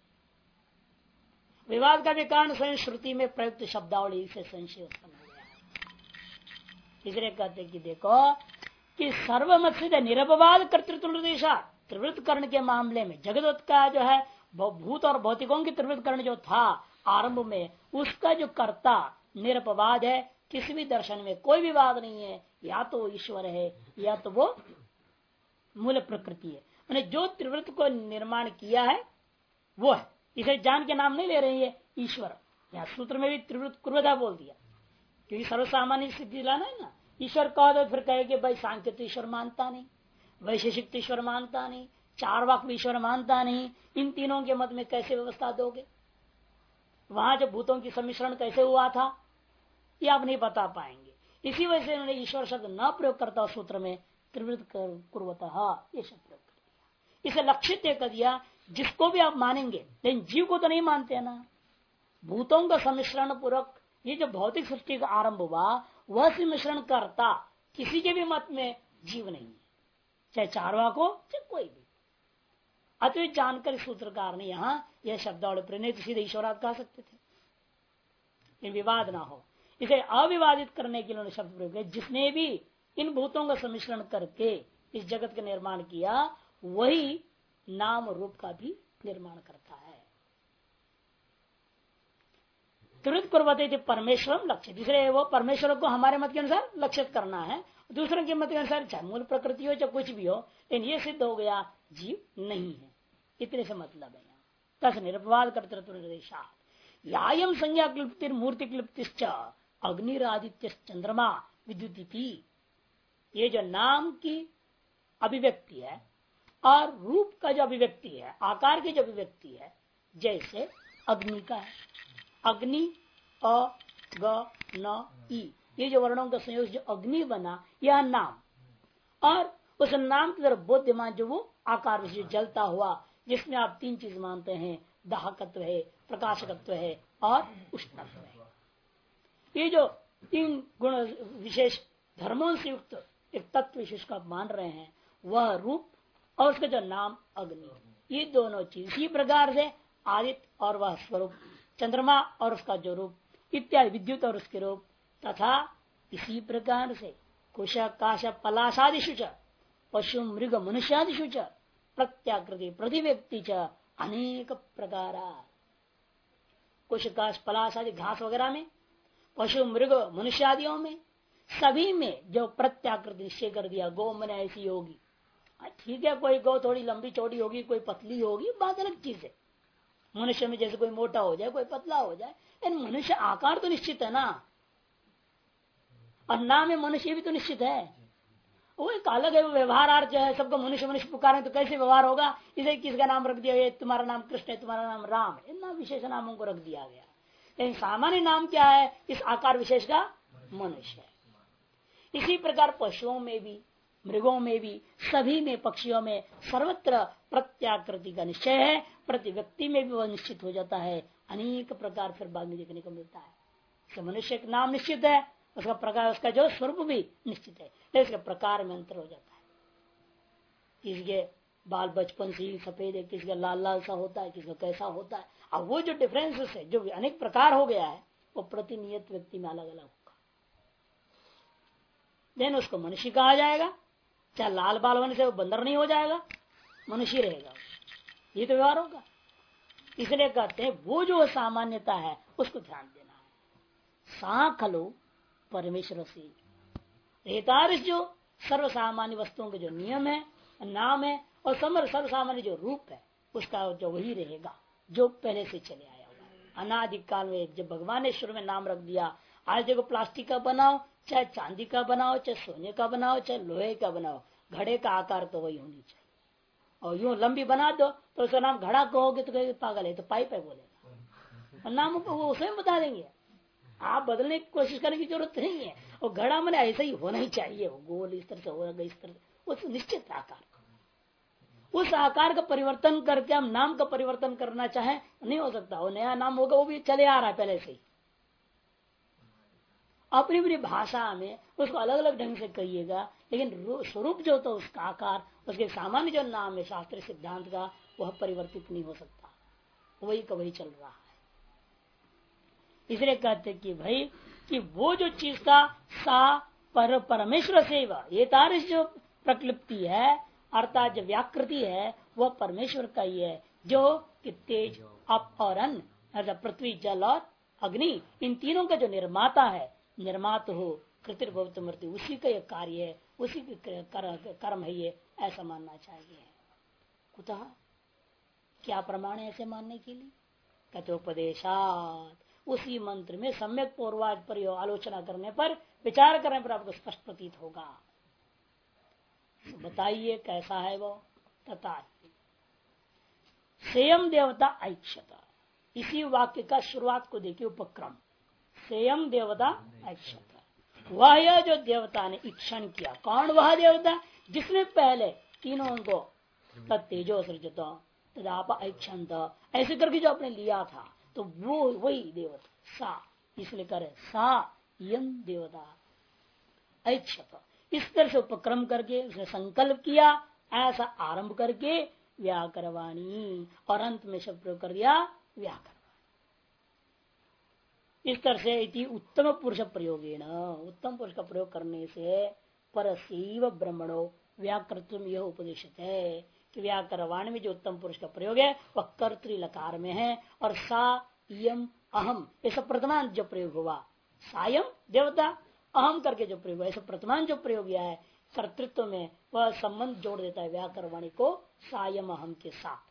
विवाद का भी कारण स्वयं श्रुति में प्रयुक्त शब्दावली से संशय उत्पन्न हो गया है। इसलिए कहते कि देखो कि सर्वमत सिद्ध निरपवाद कर्तृत्व निर्देशा। त्रिवृत कर्ण के मामले में जगत का जो है भूत और भौतिकों की त्रिवृत कर्ण जो था आरंभ में, उसका जो कर्ता निरपवाद है। किसी भी दर्शन में कोई विवाद नहीं है, या तो वो ईश्वर है या तो वो मूल प्रकृति है। मैंने जो त्रिवृत को निर्माण किया है वो है, इसे जान के नाम नहीं ले रहे हैं ईश्वर। यहाँ सूत्र में भी त्रिवृत कुर्वता बोल दिया क्योंकि सर्वसामान्य सिद्धि लाना है ना। ईश्वर कह दो फिर कहे कि भाई सांख्य तो ईश्वर मानता नहीं, वैशेषिक तो ईश्वर मानता नहीं, चार वाक ईश्वर मानता नहीं, इन तीनों के मत में कैसे व्यवस्था दोगे? वहां जो भूतों की सम्मिश्रण कैसे हुआ था ये आप नहीं बता पाएंगे। इसी वजह से उन्होंने ईश्वर शब्द न प्रयोग करता सूत्र में त्रिवृत कुर्वतः ये शब्द प्रयोग कर दिया। इसे लक्षित कर दिया जिसको भी आप मानेंगे, लेकिन जीव को तो नहीं मानते ना। भूतों का सम्मिश्रण पूर्वक ये जो भौतिक सृष्टि का आरंभ हुआ वह सम्मिश्रण करता किसी के भी मत में जीव नहीं है, चाहे चारवाक हो चाहे कोई भी। अतः जानकर सूत्रकार ने यहाँ यह शब्दावली प्रणीत सीधे ईश्वरात कह सकते थे, विवाद ना हो। इसे अविवादित करने के लिए शब्द प्रयोग किया। जिसने भी इन भूतों का सम्मिश्रण करके इस जगत का निर्माण किया वही नाम रूप का भी निर्माण करता है। त्रिवृत कुर्वते परमेश्वर लक्ष्य, दूसरे वो परमेश्वर को हमारे मत के अनुसार लक्षित करना है, दूसरों के मत के अनुसार चाहे मूल प्रकृति हो चाहे कुछ भी हो, लेकिन ये सिद्ध हो गया जीव नहीं है। इतने से मतलब है तस निरपवाद कर्तृत्व निर्देशा यायम संज्ञा क्लिप्ति मूर्ति क्लिप्तिश्च अग्निरादित्य चंद्रमा विद्युत। ये जो नाम की अभिव्यक्ति है और रूप का जो अभिव्यक्ति है, आकार की जो अभिव्यक्ति है, जैसे अग्नि का है, अग्नि अ ग न ई, ये जो वर्णों का संयोग जो अग्नि बना, यह नाम, और उस नाम की तरफ बोध्यमान जो वो आकार विशेष जलता हुआ, जिसमें आप तीन चीज मानते हैं, दाहकत्व है, प्रकाशकत्व है और उष्णत्व है। ये जो तीन गुण विशेष धर्मों से युक्त एक तत्व विशेष का मान रहे हैं, वह रूप और उसका जो नाम अग्नि, ये दोनों चीज इसी प्रकार से आदित्य और वह स्वरूप, चंद्रमा और उसका जो रूप इत्यादि, विद्युत और उसके रूप, तथा इसी प्रकार से कुश काश पलाशादिशु च पशु मृग मनुष्यादिशु च प्रत्याकृति प्रतिव्यक्ति च अनेक प्रकार। कुश काश पलाश आदि घास वगैरह में, पशु मृग मनुष्यादियों में, सभी में जो प्रत्याकृति निश्चय कर दिया, गौ मैंने ऐसी होगी, ठीक है, कोई गौ थोड़ी लंबी चौड़ी होगी, कोई पतली होगी, बात अलग चीज है। मनुष्य में जैसे कोई मोटा हो जाए, कोई पतला हो जाए, लेकिन मनुष्य आकार तो निश्चित है ना, और नाम में मनुष्य भी तो निश्चित है। वो एक अलग है, वो व्यवहार है, सबको मनुष्य मनुष्य पुकारे तो कैसे व्यवहार होगा। इसे किसका नाम रख दिया, ये तुम्हारा नाम कृष्ण है, तुम्हारा नाम राम है, इतना विशेष नामों को रख दिया गया। लेकिन सामान्य नाम क्या है, इस आकार विशेष का मनुष्य है। इसी प्रकार पशुओं में भी, मृगों में भी, सभी में, पक्षियों में सर्वत्र प्रत्याकृति का निश्चय है। प्रति व्यक्ति में भी वह निश्चित हो जाता है। अनेक प्रकार फिर बाद में देखने को मिलता है। मनुष्य का नाम निश्चित है, उसका प्रकार, उसका जो स्वरूप भी निश्चित है, लेकिन इसके प्रकार में अंतर हो जाता है। किसके बाल बचपन से ही सफेद है, किसका लाल लाल सा होता है, किसका कैसा होता है। अब वो जो डिफरेंसेस है, जो अनेक प्रकार हो गया है, वो प्रतिनियत व्यक्ति में अलग अलग होगा। देन उसको मनुष्य कहा जाएगा। चाहे लाल बाल होने से वो बंदर नहीं हो जाएगा, मनुष्य रहेगा, ये तो व्यवहार होगा। इसलिए कहते हैं वो जो सामान्यता है उसको ध्यान देना है। सा खलु परमेश्वर से रेतारिश, जो सर्वसामान्य वस्तुओं के जो नियम है, नाम है, और सर्वसामान्य जो रूप है, उसका जो वही रहेगा जो पहले से चले आया होगा। अनादिकाल में जब भगवान ने शुरू में नाम रख दिया, आज देखो प्लास्टिक का बनाओ, चाहे चांदी का बनाओ, चाहे सोने का बनाओ, चाहे लोहे का बनाओ, घड़े का आकार तो वही होनी चाहिए। और यूं लंबी बना दो तो उसका नाम घड़ा कहोगे तो कहेंगे पागल है, तो पाइप है बोलेगा, और नाम को वो स्वयं बता देंगे। आप बदलने की कोशिश करने की जरूरत नहीं है। और घड़ा मैंने ऐसा ही होना ही चाहिए, वो गोल इस तरह से होगा, इस तरह से, उस निश्चित आकार, उस आकार का परिवर्तन करके हम नाम का परिवर्तन करना चाहे नहीं हो सकता। वो नया नाम होगा, वो भी चले आ रहा है पहले से ही। अपनी अपनी भाषा में उसको अलग अलग ढंग से कहिएगा, लेकिन स्वरूप जो तो उसका आकार, उसके सामान्य जो नाम है शास्त्रीय सिद्धांत का, वह परिवर्तित नहीं हो सकता, वही का वही चल रहा है। इसलिए कहते कि भाई कि वो जो चीज का सा परमेश्वर से ये तारिश जो प्रक्लिप्ति है, अर्थात जो व्याकृति है, वह परमेश्वर का ही है, जो कि तेज, अप और अन्न, अर्थात पृथ्वी, जल और अग्नि, इन तीनों का जो निर्माता है, निर्मात हो कृतिर्भवत मृत्यु, उसी का ये कार्य है, उसी के कर्म है ये, ऐसा मानना चाहिए। कुतः क्या प्रमाण है ऐसे मानने के लिए? कथोपदेशात, उसी मंत्र में सम्यक पूर्वाज पर आलोचना करने पर, विचार करने पर आपको स्पष्ट प्रतीत होगा। बताइए कैसा है वो। तथा सेयम देवता ऐक्षत, इसी वाक्य का शुरुआत को देखिए, उपक्रम सेयम देवता ऐक्षत, वह यह जो देवता ने इक्षण किया। कौन वह देवता? जिसने पहले तीनों को तेजो सृजत तदाप ऐक्षण, ऐसे करके जो आपने लिया था, तो वो वही देवता सा, इसलिए करे सा यम देवता ऐक्षत। इस तरह से उपक्रम करके उसने संकल्प किया, ऐसा आरंभ करके व्याकरवाणी, और अंत में शब्द प्रयोग कर दिया व्याकरण। इस तरह से इति उत्तम पुरुष प्रयोगेण, उत्तम पुरुष का प्रयोग करने से परसेव ब्रह्मणो व्याकृतम यह उपदेशित है कि व्याकरवाणी में जो उत्तम पुरुष का प्रयोग है वह कर्तृ लकार में है, और सा यम अहम ऐसा प्रथमान जो प्रयोग हुआ, सायम देवता अहम करके जो प्रयोग हुआ, ऐसा प्रथमान जो प्रयोग किया है कर्तृत्व में, वह संबंध जोड़ देता है व्याकरवाणी को सायम अहम के साथ।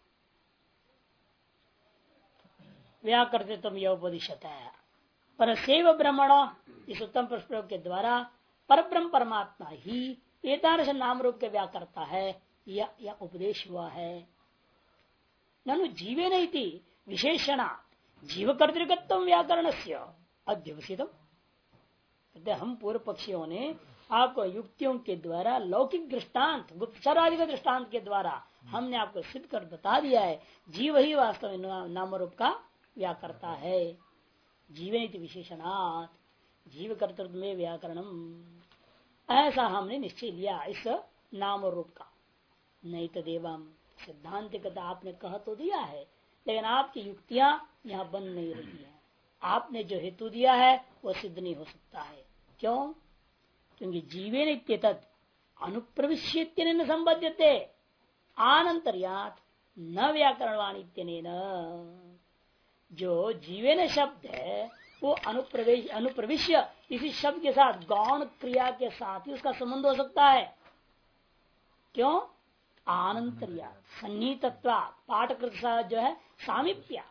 व्याकृतम यह उपदिशत है पर सेव ब्रह्मण, इस उत्तम प्रयोग के द्वारा परब्रह्म परमात्मा ही एतादृश नाम रूप के व्याकर्ता है, या उपदेश हुआ है। ननु जीवे नहीं थी विशेषणा जीव कर्तृकत्व व्याकरण से अध्यवसितम। हम पूर्व पक्षियों ने आपको युक्तियों के द्वारा लौकिक दृष्टांत गुप्तचर आदि के दृष्टांत के द्वारा हमने आपको सिद्ध कर बता दिया है जीव ही वास्तव में नाम रूप का व्याकर्ता है। जीवे विशेषणात् जीव कर्तृत्व में व्याकरणम ऐसा हमने निश्चय लिया इस नाम रूप का। नहीं तो देवम सिद्धांत कथा आपने कह तो दिया है लेकिन आपकी युक्तियां यहाँ बन नहीं रही है। आपने जो हेतु दिया है वो सिद्ध नहीं हो सकता है। क्यों? क्योंकि जीवे नित्यतद अनुप्रविश्यत्य न संबद्धते आनंतर्यात न व्याकरणवाणित्य जो जीवेन शब्द है वो अनुप्रविश्य इसी शब्द के साथ गौण क्रिया के साथ ही उसका संबंध हो सकता है। क्यों? आनंतर्यात सन्निहितत्वा पाठकृत जो है सामीप्या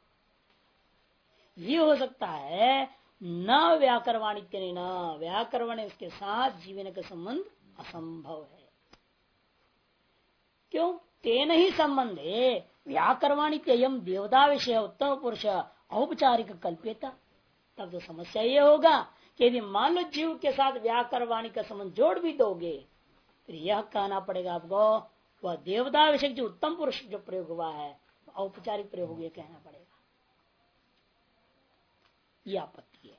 ये हो सकता है। न व्याकरणवाणित्य न व्याकरण इसके साथ जीवन का संबंध असंभव है। क्यों? तेन ही संबंधे व्याकरणवाणित्ययम देवता विषय उत्तम पुरुष औपचारिक कल्प्यता। तब तो समस्या ये होगा कि यदि मान लो जीव के साथ व्याकरणवाणी का संबंध जोड़ भी दोगे फिर यह कहना पड़ेगा आपको वह देवता विषय जो उत्तम पुरुष जो प्रयोग हुआ है औपचारिक प्रयोग हुआ कहना पड़ेगा। यह आपत्ति है।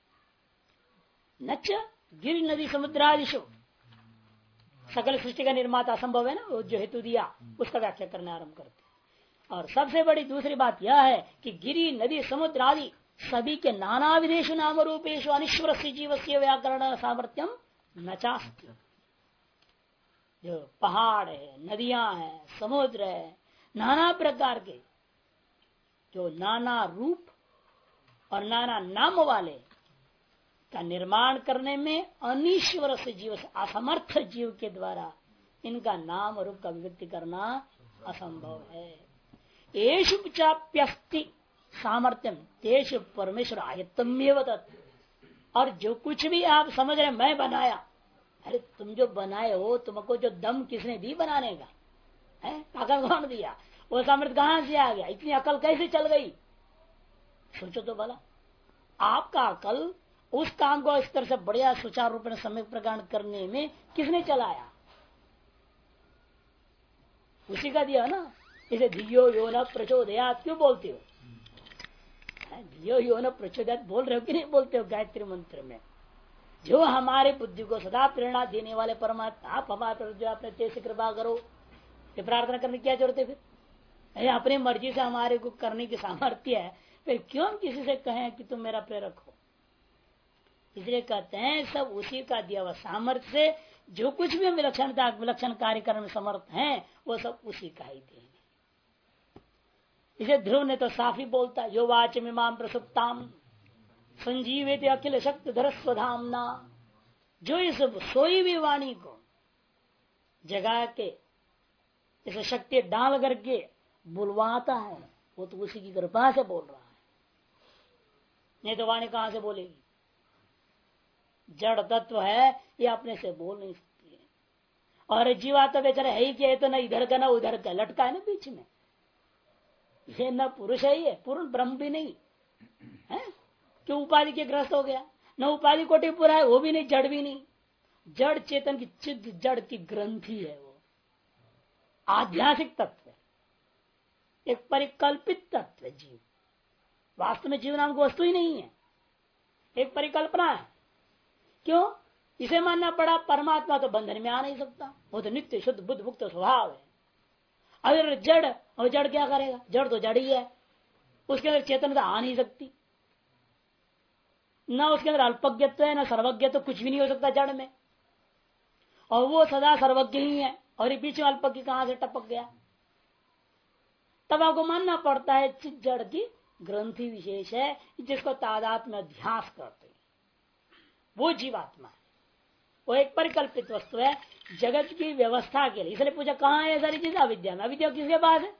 नच गिरि नदी समुद्रादिशु सकल सृष्टि का निर्माता असंभव है ना। वो जो हेतु दिया उसका व्याख्या करने आरंभ करते हैं। और सबसे बड़ी दूसरी बात यह है कि गिरि नदी समुद्र आदि सभी के नाना विदेशु नाम रूपेशु अनिश्वर से जीव से व्याकरण सामर्थ्यम न चास्ति। जो पहाड़ है नदियां हैं समुद्र है नाना प्रकार के जो नाना रूप और नाना नाम वाले का निर्माण करने में अनिश्वर से जीव से असमर्थ जीव के द्वारा इनका नाम रूप का अभिव्यक्ति करना असंभव है। येषु चाप्यस्ति सामर्थ्यम तेषु परमेश्वर आयत्तमेव तत्। और जो कुछ भी आप समझ रहे मैं बनाया, अरे तुम जो बनाए हो तुमको जो दम किसने दी बनाने का है? ताकत कौन दिया? वो सामर्थ्य कहां से आ गया? इतनी अकल कैसे चल गई? सोचो तो भला। आपका अकल उस काम को इस तरह से बढ़िया सुचारू रूप में समय प्रदान करने में किसने चलाया? उसी का दिया ना। इसे धियो यो न प्रचोदयात क्यों बोलते हो? धियो यो न प्रचोदयात बोल रहे हो कि नहीं बोलते हो गायत्री मंत्र में? जो हमारे बुद्धि को सदा प्रेरणा देने वाले परमात्मा आप हमारे पर जो अपने तेज से कृपा करो, ये प्रार्थना करने की क्या जरूरत है? फिर अपनी मर्जी से हमारे को करने की सामर्थ्य है, फिर क्यों किसी से कहें कि तुम मेरा प्रेरक हो? इसलिए कहते हैं सब उसी का दिया हुआ सामर्थ्य से जो कुछ भी हम विलक्षण कार्य करने में समर्थ हैं वो सब उसी का ही देंगे। इसे ध्रुव ने तो साफ ही बोलता, यो वाच मिमाम प्रसुप्ताम संजीवित अखिल शक्ति धर स्वधामना। जो इस सोई हुई वाणी को जगा के इसे शक्ति डाल करके बुलवाता है वो तो उसी की कृपा से बोल रहा है। नहीं तो वाणी कहां से बोलेगी? जड़ तत्व है ये अपने से बोल नहीं सकती है। और जीवा तो बेचारा है ही क्या, है तो न इधर का न उधर का, लटका है ना बीच में। ये न पुरुष है, ये पूर्ण ब्रह्म भी नहीं है। क्यों उपाधि के ग्रस्त हो गया? न उपाधि कोटि पूरा है, वो भी नहीं, जड़ भी नहीं। जड़ चेतन की चिद जड़ की ग्रंथि है, वो आध्यात्मिक तत्व है, एक परिकल्पित तत्व है। जीव वास्तव में जीव नाम की वस्तु ही नहीं है, एक परिकल्पना है। क्यों? इसे मानना पड़ा परमात्मा तो बंधन में आ नहीं सकता, वो तो नित्य शुद्ध बुद्ध मुक्त स्वभाव है। अगर जड़, और जड़ क्या करेगा? जड़ तो जड़ ही है, उसके अंदर चेतनता आ नहीं सकती। न उसके अंदर अल्पज्ञत्व है न सर्वज्ञत्व, कुछ भी नहीं हो सकता जड़ में। और वो सदा सर्वज्ञ ही है, और ये बीच में अल्पज्ञ कहां से टपक गया? तब आपको मानना पड़ता है चित जड़ की ग्रंथि विशेष है जिसको तादात्म्य में अध्यास करते हैं, वो जीवात्मा है। वो एक परिकल्पित वस्तु है जगत की व्यवस्था के लिए। इसलिए पूछा कहाँ है सारी चीज? अविद्या में। अविद्या किसके पास है?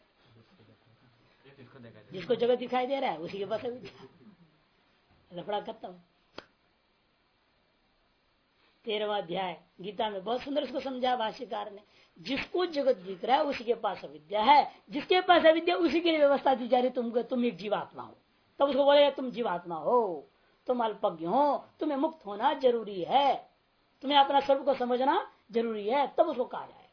जिसको जगत दिखाई दे रहा है उसी के पास अविद्या। लफड़ा खत्म। 13वां अध्याय गीता में बहुत सुंदर इसको समझा भाष्यकार ने। जिसको जगत दिख रहा है उसी के पास अविद्या है, जिसके पास अविद्या उसी के लिए व्यवस्था दी जा रही, तुम एक जीवात्मा हो। तब उसको बोलेगा तुम जीवात्मा हो, तुम अल्पज्ञ हो, तुम्हें मुक्त होना जरूरी है, तुम्हें अपना स्वरूप को समझना जरूरी है, तब उसको कहा जाएगा।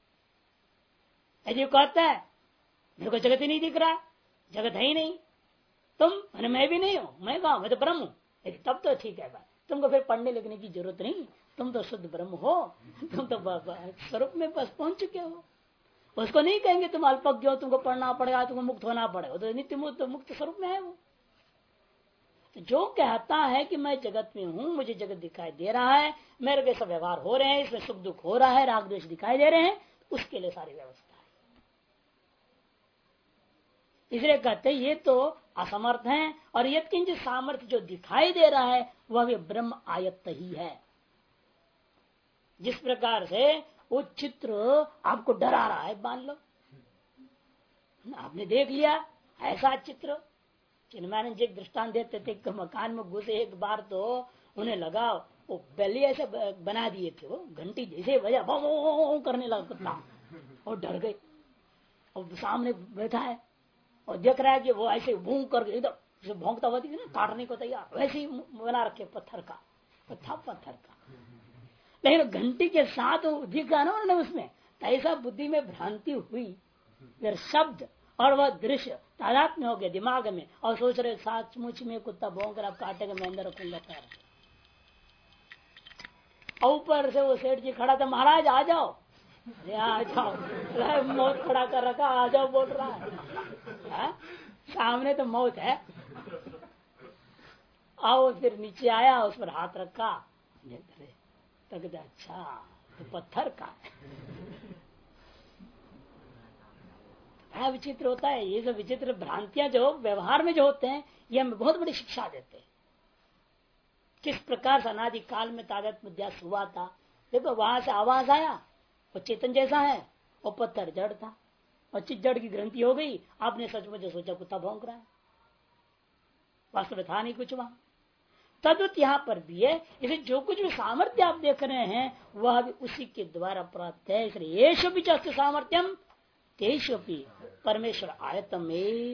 यदि कहता है मेरे को जगत ही नहीं दिख रहा, जगत है ही नहीं, तुम मैं भी नहीं हूं, मैं कहा मैं तो ब्रह्म हूं, तब तो ठीक है भाई, तुमको फिर पढ़ने लिखने की जरूरत नहीं, तुम तो शुद्ध ब्रह्म हो, तुम तो स्वरूप में बस पहुंच चुके हो। उसको नहीं कहेंगे तुम अल्पज्ञ हो, तुमको पढ़ना पड़ेगा, तुमको मुक्त होना पड़ेगा, तो नित्य मुक्त स्वरूप में है वो। तो जो कहता है कि मैं जगत में हूं, मुझे जगत दिखाई दे रहा है, मेरे के सब व्यवहार हो रहे हैं, इसमें सुख दुख हो रहा है, राग द्वेष दिखाई दे रहे हैं, उसके लिए सारी व्यवस्था है। इसलिए कहते ये तो असमर्थ हैं, और यद किंचित सामर्थ्य जो दिखाई दे रहा है वह भी ब्रह्म आयत्त ही है। जिस प्रकार से वो चित्र आपको डरा रहा है, मान लो आपने देख लिया ऐसा चित्र। चिन्मयानंद जी एक दृष्टांत देते थे, मकान में घुसे एक बार तो उन्हें लगा वो बैली ऐसे बना दिए थे, वो घंटी जैसे बजा भों करने लगा कुत्ता, और डर गए। और सामने बैठा है और देख रहा है कि वो ऐसे भूं करके एकदम भोंकता हुआ ना, काटने को तैयार, वैसे ही बना रखे पत्थर का। लेकिन घंटी के साथ दिखा ना उन्होंने उसमें, ऐसा बुद्धि में भ्रांति हुई, फिर शब्द और वह दृश्य तादात्म्य हो गया दिमाग में, और सोच रहे सचमुच में कुत्ता भौंक कर आप काटेगा, मैं अंदर रखूंगा पैर। ऊपर से वो सेठ जी खड़ा था, महाराज आ जाओ, आ जाओ, मौत खड़ा कर रखा, आ जाओ बोल रहा है, सामने तो मौत है। आओ, फिर नीचे आया, उस पर हाथ रखा, तक अच्छा तो पत्थर का है। विचित्र होता है ये सब विचित्र भ्रांतियां जो व्यवहार में जो होते हैं, ये हमें बहुत बड़ी शिक्षा देते हैं। किस प्रकार से अनादि काल में तादात्म्य अध्यास हुआ था। देखो वहां से आवाज आया, वो चेतन जैसा है, वो पत्थर जड़ था, और चित जड़ की ग्रंथि हो गई, आपने सचमुच सोचा कुत्ता भौंक रहा है, वास्तव में था नहीं कुछ वहां। तद्वत यहाँ पर भी है, इसे जो कुछ भी सामर्थ्य आप देख रहे हैं वह भी उसी के द्वारा प्राप्त है। इसलिए येषु भी चस्त सामर्थ्यम तेषु भी परमेश्वर आयतम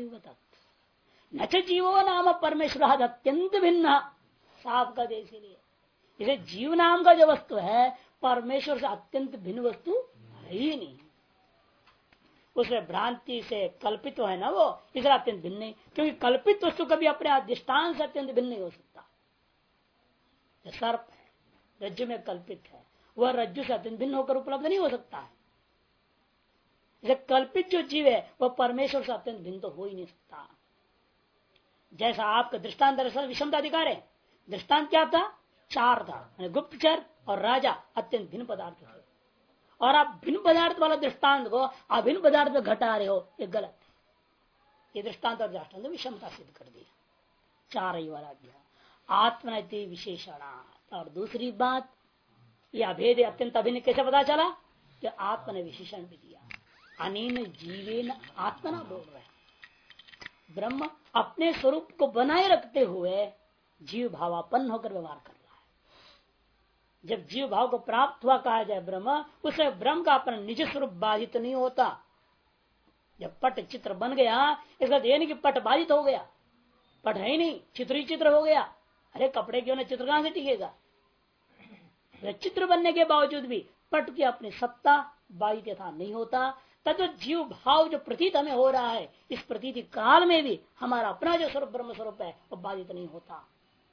न च जीवो नाम परमेश्वर अत्यंत भिन्न। साफ का देश लिए इसे जीव नाम का जो वस्तु है परमेश्वर से अत्यंत भिन्न वस्तु है ही नहीं। उसमें भ्रांति से कल्पित है ना वो, इसलिए अत्यंत भिन्न नहीं, क्योंकि कल्पित वस्तु कभी अपने अधिष्ठान से अत्यंत भिन्न नहीं हो सकता। सर्प है, रज्जु में कल्पित है, वह रज्जु से अत्यंत भिन्न होकर उपलब्ध नहीं हो सकता है। जैसे कल्पित जो जीव है वह परमेश्वर से अत्यंत भिन्न तो हो ही नहीं सकता। जैसा आपका दृष्टांत दरअसल विषमता अधिकार है, दृष्टांत क्या था, चार था, गुप्तचर और राजा अत्यंत भिन्न पदार्थ थे, और आप भिन्न पदार्थ वाला दृष्टांत को अभिन्न पदार्थ में घटा रहे हो, ये गलत है। ये दृष्टांत और दृष्टांत विषमता सिद्ध कर दिया। चार ही वाला दिया आत्मनति विशेषण। और दूसरी बात, यह अभेद अत्यंत अभिन्न कैसे पता चला, कि आत्मा ने विशेषण भी दिया। अनेन जीवेन आत्मना बोल रहे हैं, ब्रह्म अपने स्वरूप को बनाए रखते हुए जीव भावापन्न होकर व्यवहार कर रहा है। जब जीव भाव को प्राप्त हुआ कहा जाए ब्रह्म, उसे ब्रह्म का अपना निज स्वरूप बाधित नहीं होता। जब पट चित्र बन गया, इसका यह नहीं कि पट बाधित हो गया, पट है ही नहीं, चित्र ही चित्र हो गया। अरे कपड़े क्यों ना, चित्र कहां से टिकेगा। चित्र बनने के बावजूद भी पट की अपनी सत्ता बाधित यथा नहीं होता। तब जीव भाव जो प्रतीत हमें हो रहा है, इस प्रतीति काल में भी हमारा अपना जो स्वरूप ब्रह्म स्वरूप है वो बाधित नहीं होता।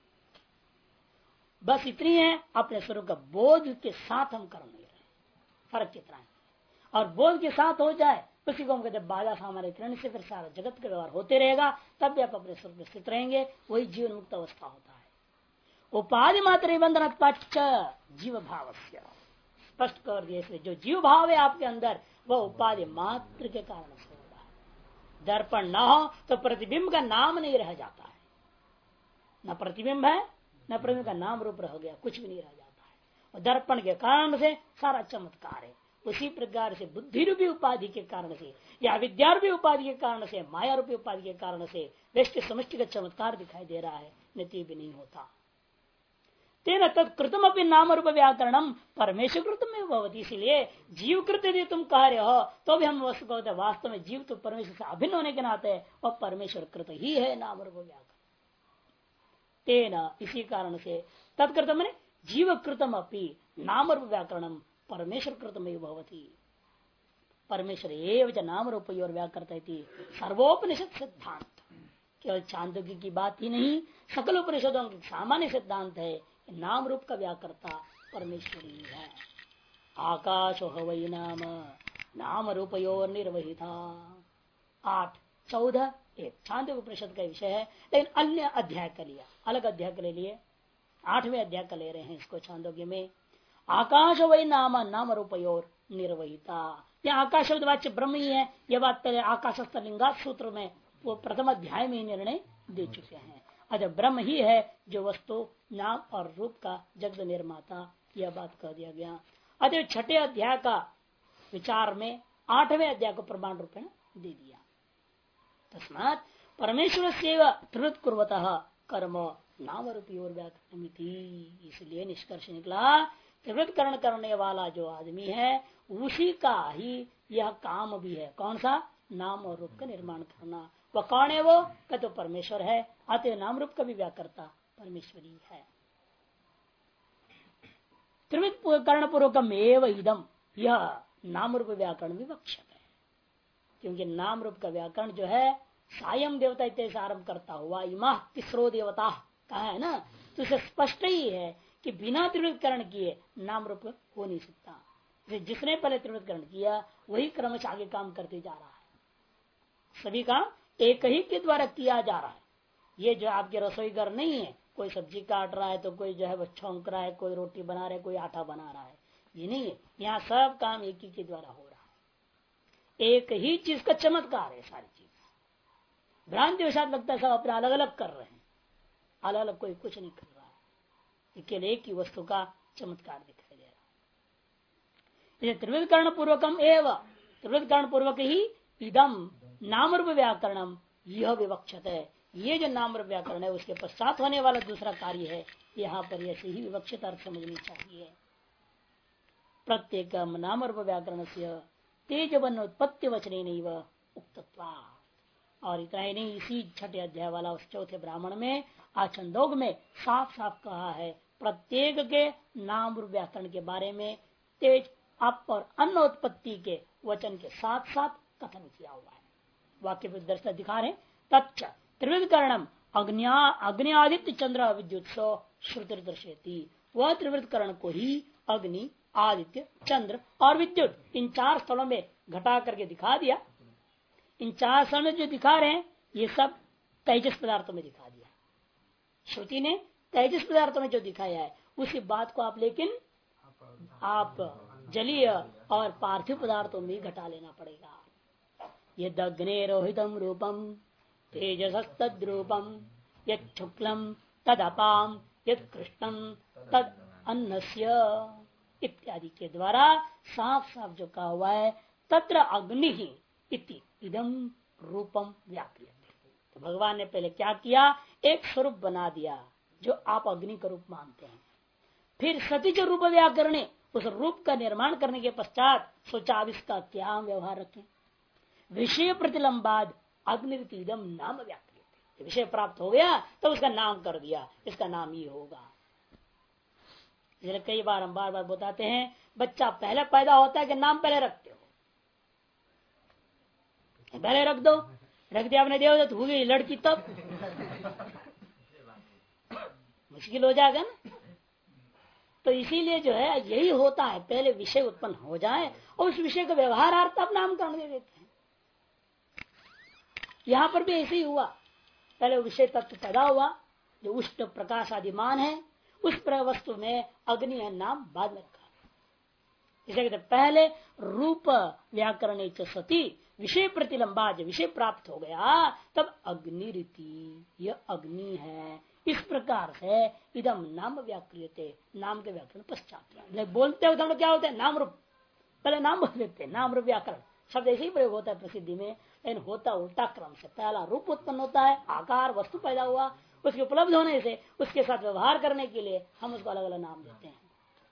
बस इतनी है, अपने स्वरूप का बोध के साथ हम कर नहीं रहे, फर्क कितना है। और बोध के साथ हो जाए उसी को हम कहते बाधा हमारे किरण से फिर सारा जगत का व्यवहार होते रहेगा, तब भी आप अपने स्वरूप में स्थित रहेंगे, वही जीवन मुक्त अवस्था होता है। उपाधि मात्र निबंधन पक्ष जीव भाव स्पष्ट कर दिया। इसलिए जो जीव भाव है आपके अंदर वह उपाधि मात्र के कारण से हो रहा है। दर्पण न हो तो प्रतिबिंब का नाम नहीं रह जाता है, न प्रतिबिंब है न प्रतिबिंब का नाम रूप रह गया, कुछ भी नहीं रह जाता है। और दर्पण के कारण से सारा चमत्कार है। उसी प्रकार से बुद्धि रूपी उपाधि के कारण से या विद्या रूपी उपाधि के कारण से, माया रूपी उपाधि के कारण से व्यष्टि समष्टि का चमत्कार दिखाई दे रहा है, नीति भी नहीं होता। तेना तत्कृतम अपनी नाम रूप व्याकरणम परमेश्वर कृतम भवती। इसीलिए जीव कृत यदि तुम कह रहे हो तो भी हम वस्तु कहते हैं वास्तव में जीव तो परमेश्वर से अभिन्न होने के नाते वह परमेश्वर कृत ही है नाम रूप व्याकरण। तेना इसी कारण से तत्कृतम ने जीव कृतम अपनी नाम रूप व्याकरणम परमेश्वर कृतम भवती। परमेश्वर एवं नाम रूप और व्याकरण सर्वोपनिषद सिद्धांत केवल चांदोग्य की बात ही नहीं, सकल उपनिषदों के सामान्य सिद्धांत है नाम रूप का व्याकर्ता परमेश्वरी है। आकाश हवई नाम नाम रूपयोर निर्वहिता 8-14 एक छांदोग्य उपनिषद का विषय है, लेकिन अन्य अध्याय का लिया, अलग अध्याय का ले लिए, 8वें अध्याय का ले रहे हैं इसको छांदोग्य में। आकाश वही नाम नाम रूपयोर निर्वहिता, यहाँ आकाश शब्द वाच्य ब्रह्म ही है। यह बात पहले आकाशस्थ लिंगात सूत्र में वो प्रथम अध्याय में निर्णय दे चुके हैं। अतः ब्रह्म ही है जो वस्तु नाम और रूप का जगत निर्माता, यह बात कह दिया गया। अतः 6 अध्याय का विचार में 8वें अध्याय को प्रमाण रूप में दे दिया। तस्मात् परमेश्वर से त्रिवृत कुर्वतः कर्म नाम रूपी और व्याकरणमिति, इसलिए निष्कर्ष निकला त्रिवृत करण करने वाला जो आदमी है उसी का ही यह काम भी है। कौन सा? नाम और रूप का निर्माण करना। वह कौन है? वो का तो परमेश्वर है। अतः नाम रूप का भी व्याकर्ता परमेश्वरी है। त्रिवृत कर्ण पूर्वकम एव इदम, यह नाम रूप व्याकरण विवक्षित है। क्योंकि नाम रूप का व्याकरण जो है सायं देवता इत्यादि आरंभ करता हुआ इमा तिस्रो देवता कहा है ना, तो इसे स्पष्ट ही है कि बिना त्रिवृतकरण किए नाम रूप हो नहीं सकता। जिसने पहले त्रिवृतकरण किया वही क्रमश आगे काम करते जा रहा है। सभी काम एक ही के द्वारा किया जा रहा है। ये जो आपके रसोई घर नहीं है, कोई सब्जी काट रहा है तो कोई जो है वो छौंक रहा है, कोई रोटी बना रहा है, कोई आटा बना रहा है, ये नहीं है। यहाँ सब काम एक ही के द्वारा हो रहा है। एक ही चीज का चमत्कार है। सारी चीज भ्रांति वशात लगता है सब अपने अलग अलग कर रहे हैं, अलग अलग कोई कुछ नहीं कर रहा है। केवल एक ही वस्तु का चमत्कार दिखाई दे रहा है। त्रिवृतकरण पूर्वकम एवं त्रिवृतकरण पूर्वक ही इदम नाम रूप व्याकरणम यह विवक्षित है। ये जो नाम रूप व्याकरण है उसके पश्चात होने वाला दूसरा कार्य है, यहाँ पर ऐसे ही विवक्षित अर्थ समझनी चाहिए। प्रत्येक नाम रूप व्याकरण से तेजवन उत्पत्ति वचने नहीं वह उक्तत्वा। और इतना ही नहीं, इसी 6 अध्याय वाला उस 4थे ब्राह्मण में आछंदोग में साफ साफ कहा है प्रत्येक के नाम रूप व्याकरण के बारे में तेज अप और अन्न उत्पत्ति के वचन के साथ साथ कथन किया हुआ है। वाक्य में दर्शन दिखा रहे तच्च त्रिवृतकरणम अग्नियादित्य चंद्र विद्युत्सव श्रुति दर्शेती। वह त्रिवृतकरण को ही अग्नि, आदित्य, चंद्र और विद्युत इन 4 स्थलों में घटा करके दिखा दिया। इन 4 स्थलों में जो दिखा रहे हैं ये सब तेजस पदार्थों में दिखा दिया। श्रुति ने तेजस पदार्थों में जो दिखाया है उसी बात को आप लेकिन आप जलीय और पार्थिव पदार्थों में घटा लेना पड़ेगा। यद अग्नेरोहितम रूपम तेजसस्तद्रूपम यद शुक्लम तद अपाम यद कृष्णम तद अन्नस्य इत्यादि के द्वारा साफ साफ जो कहा हुआ है तत्र अग्नि ही इति इदम रूपम व्याक्रियते। तो भगवान ने पहले क्या किया? एक स्वरूप बना दिया जो आप अग्नि का रूप मानते हैं। फिर सती जो रूप व्याकरण उस रूप का निर्माण करने के पश्चात सोचा अब इसका क्या व्यवहार रखें। विषय प्रतिलंबाद अग्निदम नाम व्याक्रियते। विषय प्राप्त हो गया तो उसका नाम कर दिया, इसका नाम ही होगा। इसलिए कई बार हम बार बार बताते हैं बच्चा पहले पैदा होता है कि नाम पहले रखते हो? पहले रख दो, रख दिया आपने देव तो हुई लड़की तब मुश्किल हो जाएगा ना। तो इसीलिए जो है यही होता है, पहले विषय उत्पन्न हो जाए और उस विषय का व्यवहारार्थ आप नामकरण दे देते हैं। यहाँ पर भी ऐसे ही हुआ, पहले विषय तत्व पैदा हुआ जो उष्ण प्रकाश आदिमान है, उस वस्तु में अग्नि है नाम बाद में रखा। इसे कहते पहले रूप व्याकरण सती विषय प्रतिलंबा, जब विषय प्राप्त हो गया तब अग्नि रीति, यह अग्नि है। इस प्रकार से इदम नाम व्याक्रियते, नाम के व्याकरण पश्चात बोलते हो क्या होता है? नाम रूप, पहले नाम बोल देते हैं, नाम रूप व्याकरण शब्द ऐसे ही प्रयोग होता है प्रसिद्धि में, लेकिन होता उल्टा क्रम से। पहला रूप उत्पन्न होता है, आकार वस्तु पैदा हुआ, उसके उपलब्ध होने से उसके साथ व्यवहार करने के लिए हम उसको अलग अलग नाम देते हैं।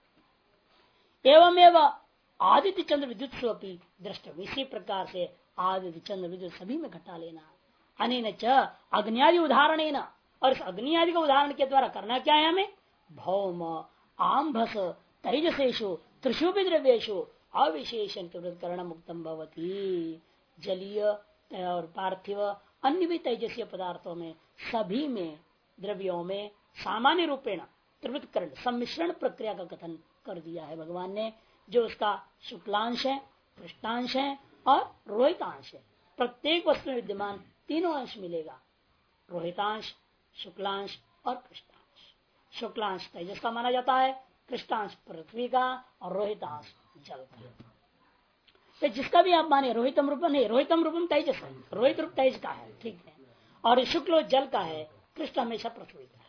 एवं आदित्य चंद्र विद्युत स्वपी दृष्ट, इसी प्रकार से आदित्य चंद्र विद्युत सभी में घटा लेना। अनेन च अग्नि उदाहरण, और इस अग्नि आदि का उदाहरण के द्वारा करना क्या है हमें? भौम आंभस तैजसेशु त्रिशु भी द्रव्येशु अविशेषण करण मुक्तम भवती। जलीय और पार्थिव अन्य भी तेजस्वीय पदार्थों में सभी में द्रव्यों में सामान्य रूपेण त्रिवृत करण सम्मिश्रण प्रक्रिया का कथन कर दिया है भगवान ने। जो उसका शुक्लांश है, कृष्णांश है और रोहितांश है। प्रत्येक वस्तु में विद्यमान तीनों अंश मिलेगा, रोहितांश, शुक्लांश और कृष्णांश। शुक्लांश तेजस का माना जाता है, कृष्णांश पृथ्वी का और रोहितांश जल का। तो जिसका भी आप माने, रोहितम रूपम नहीं, रोहितम रूपम तेजस है, रोहित रूप तेज का है, ठीक है, और शुक्ल जल का है, कृष्ण हमेशा पृथ्वी का है।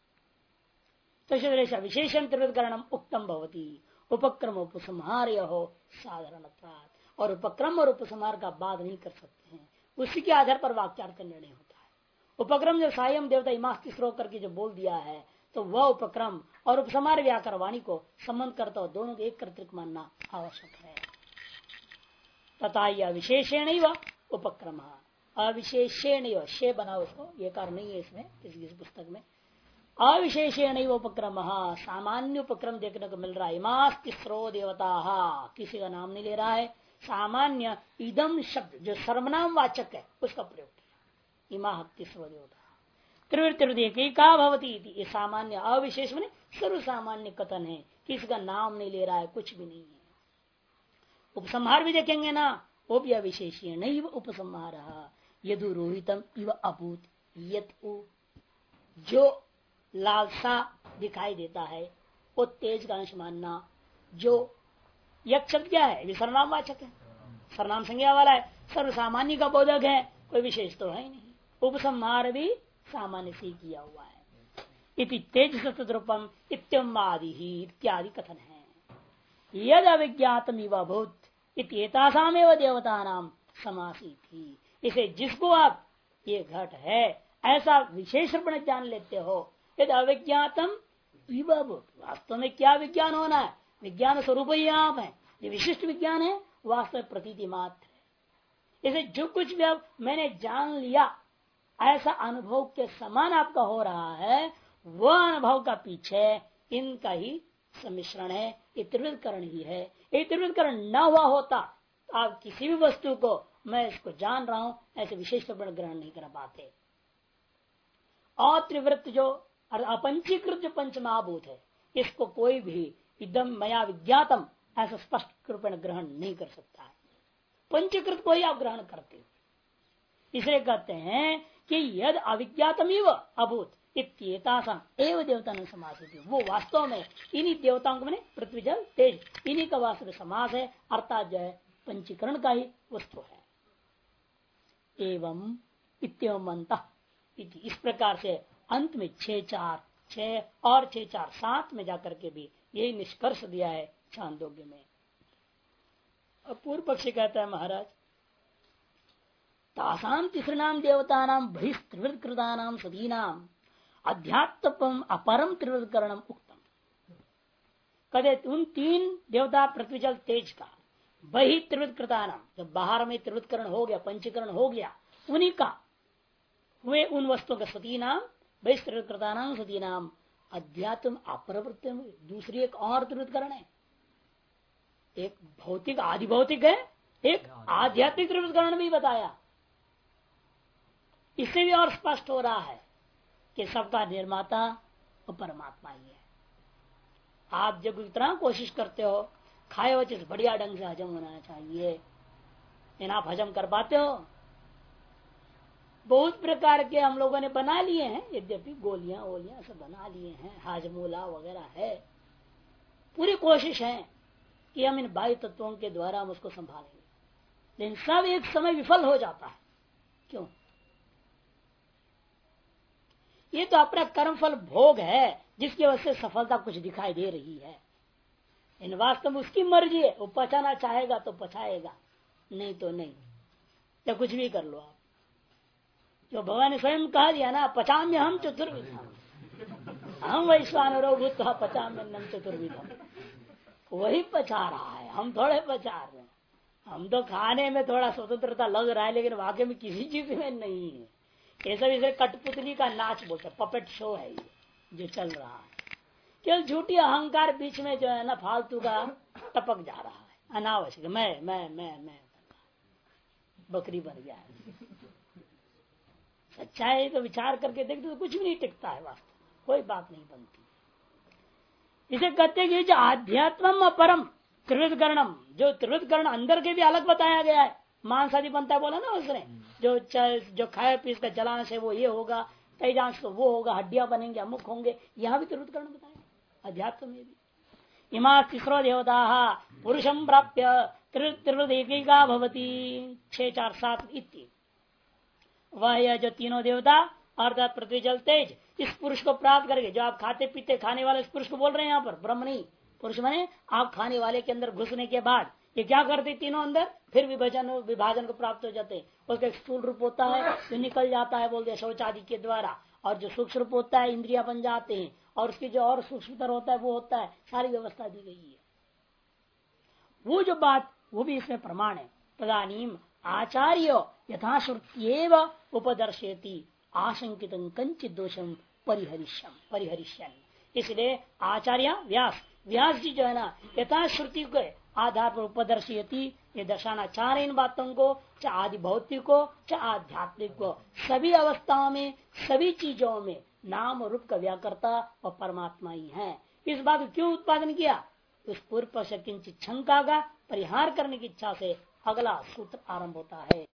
तो विशेषण त्रिवृत्करणम उत्तम भवती उपक्रम उपसंहार हो साधारण, और उपक्रम और उपसंहार का बात नहीं कर सकते हैं, उसी के आधार पर वाक्यार्थ का निर्णय होता है। उपक्रम जो सायम देवता इमास्ति श्लोक करके जो बोल दिया है, तो वह उपक्रम और उपसंहार व्याकर वाणी को संबंध करता हो, दोनों को एक कर्तृक मानना आवश्यक है। तथा यह विशेषण ही वह उपक्रम, अविशेषण शे बना उसको, ये कारण नहीं है इसमें किसी पुस्तक में। अविशेषण उपक्रम, सामान्य उपक्रम देखने को मिल रहा है। इमास तिस्रो देवता, किसी का नाम नहीं ले रहा है, सामान्य इदम शब्द जो सर्वनाम वाचक है उसका प्रयोग किया। इमा तिस्रो देवता त्रिवृत्तिका भवती, ये सामान्य अविशेष में सर्व सामान्य कथन है, किसी का नाम नहीं ले रहा है, कुछ भी नहीं है। उपसंहार भी देखेंगे ना, वो भी अविशेषीय नहीं उपसंहार। यदु रोहितम इव अभूत, जो लालसा दिखाई देता है वो तेज का अंश मानना। जो यक शब्द क्या है? सर्वनाम वाचक है, सर्वनाम संज्ञा वाला है, सर्वसामान्य का बोधक है, कोई विशेष तो है नहीं। उपसंहार भी सामान्य से किया हुआ है। इति तेज सतरूपम इत्यम आदि ही इत्यादि कथन है। यद अविज्ञातम इव भूत इत्येतासाम एव देवता नाम समासी थी। इसे जिसको आप ये घट है ऐसा विशेष रूप में जान लेते हो, यदि अविज्ञातम इव भूत, वास्तव में क्या विज्ञान होना है? विज्ञान स्वरूप ही आप है, ये विशिष्ट विज्ञान है, वास्तव में प्रतीति मात्र है। इसे जो कुछ भी अब मैंने जान लिया ऐसा अनुभव के समान आपका हो रहा है, वह अनुभव का पीछे इनका ही सम्मिश्रण है, ये त्रिवृत्करण ही है। ये त्रिवृत्करण न हुआ होता आप किसी भी वस्तु को मैं इसको जान रहा हूं ऐसे विशेष ग्रहण नहीं कर पाते। अत्रिवृत्त जो अपंचीकृत जो पंचमहाभूत है, इसको कोई भी इदम मया विज्ञातम ऐसा स्पष्ट रूप में ग्रहण नहीं कर सकता है। पंचीकृत को ही आप ग्रहण करते हो, इसलिए कहते हैं कि यद अविज्ञातम अभूत इत्येतासाम एव देवता ने समासित, वो वास्तव में इन्हीं देवताओं को मैंने पृथ्वी जल तेज इन्हीं का वास्तव समास है, अर्थात जो है पंचीकरण का ही वस्तु है। एवं इत्यम अंतः, इस प्रकार से अंत में 6 और 7 में जाकर के भी यही निष्कर्ष दिया है छांदोग्य में। अब पूर्व पक्षी कहता है महाराज तासाम तीसृणाम देवतानाम बहिस्त्रिवृत्कृतानाम सदीनाम अध्यात्म अपरम त्रिवृत्करणम उक्तम। कहते उन 3 देवता पृथ्वी जल तेज का बहि त्रिवृत्कृतानाम, जब बाहर में त्रिवृत्करण हो गया, पंचीकरण हो गया, उन्हीं का हुए उन वस्तुओं का सती नाम बहिस्त्रिवृत्कृतानाम सती नाम अध्यात्म अपरवृत्त, दूसरी एक और त्रिवृत्करण है, एक भौतिक आदि भौतिक है, एक आध्यात्मिक त्रिवृत्करण भी बताया। इससे भी और स्पष्ट हो रहा है कि सबका निर्माता वो परमात्मा ही है। आप जब इतना कोशिश करते हो खाए हुए चीज बढ़िया ढंग से हजम होना चाहिए, लेकिन आप हजम कर पाते हो? बहुत प्रकार के हम लोगों ने बना लिए हैं, यद्यपि गोलियां वोलियां सब बना लिए हैं, हाजमोला वगैरह है, पूरी कोशिश है कि हम इन बाह्य तत्वों के द्वारा हम उसको संभालेंगे, लेकिन सब एक समय विफल हो जाता है। क्यों? ये तो अपना कर्मफल भोग है जिसकी वजह से सफलता कुछ दिखाई दे रही है। इन वास्तव में उसकी मर्जी है, वो पचाना चाहेगा तो पचाएगा, नहीं तो नहीं, या कुछ भी कर लो आप। जो भगवान ने स्वयं कहा दिया ना, पचाम्य हम चतुर्विधम, हम वैश्वानरो भूत्वा पचाम्यन्नम चतुर्विधम, वही पचा रहा है, हम थोड़े पचा रहे हैं। हम तो खाने में थोड़ा स्वतंत्रता लग रहा है, लेकिन वाकई में किसी चीज में नहीं है। ये सब इसे कठपुतली का नाच बोलते, पपेट शो है ये जो चल रहा है। केवल झूठी अहंकार बीच में जो है ना फालतू का टपक जा रहा है, अनावश्यक मैं बकरी बन गया है। सच्चाई तो विचार करके देखते तो कुछ भी नहीं टिकता है, वास्तव कोई बात नहीं बनती। इसे कहते कि जो आध्यात्म परम त्रिवृत कर्णम, जो त्रिवृत कर्ण अंदर के भी अलग बताया गया है। मांस आदि बनता बोला ना उसने, जो खाए पीस का जलांश है वो ये होगा, तेजांश तो वो होगा, हड्डियां बनेंगे, अमुक होंगे, यहाँ भी त्रिवृत कर्ण बताया अध्यात्म में भी। इमा तीसरो देवता पुरुषम प्राप्य त्रिवृत एकिका भवती 6 4 7 इति। वह यह जो तीनों देवता अर्थात पृथ्वी जल तेज इस पुरुष को प्राप्त करके, जो आप खाते पीते खाने वाले इस पुरुष को बोल रहे हैं यहाँ पर, ब्रह्म नहीं, पुरुष माने आप खाने वाले के अंदर घुसने के बाद ये क्या करते तीनों अंदर, फिर विभाजन को प्राप्त हो जाते हैं। उसका एक स्थूल रूप होता है जो निकल जाता है बोलते शौच आदि के द्वारा, और जो सूक्ष्म रूप होता है इंद्रिया बन जाते हैं, और उसकी जो और सूक्ष्मतर होता है वो होता है, सारी व्यवस्था दी गई है। वो जो बात वो भी इसमें प्रमाण है। तदानीम आचार्य यथाश्रुत्येव उपदर्शयति आशंकित कंचित दोषम परिहरिष्यन। इसलिए आचार्य व्यास जी जो है ना यथाश्रुति के आधार पर उपदर्शयति, ये दर्शाना चाह रहे इन बातों को, चाहे आदि भौतिक को चाहे आध्यात्मिक को, सभी अवस्थाओं में सभी चीजों में नाम रूप का व्याकर्ता और परमात्मा ही है। इस बात को क्यों उत्पादन किया, उस पूर्व पर किंचित शंका का परिहार करने की इच्छा से अगला सूत्र आरंभ होता है।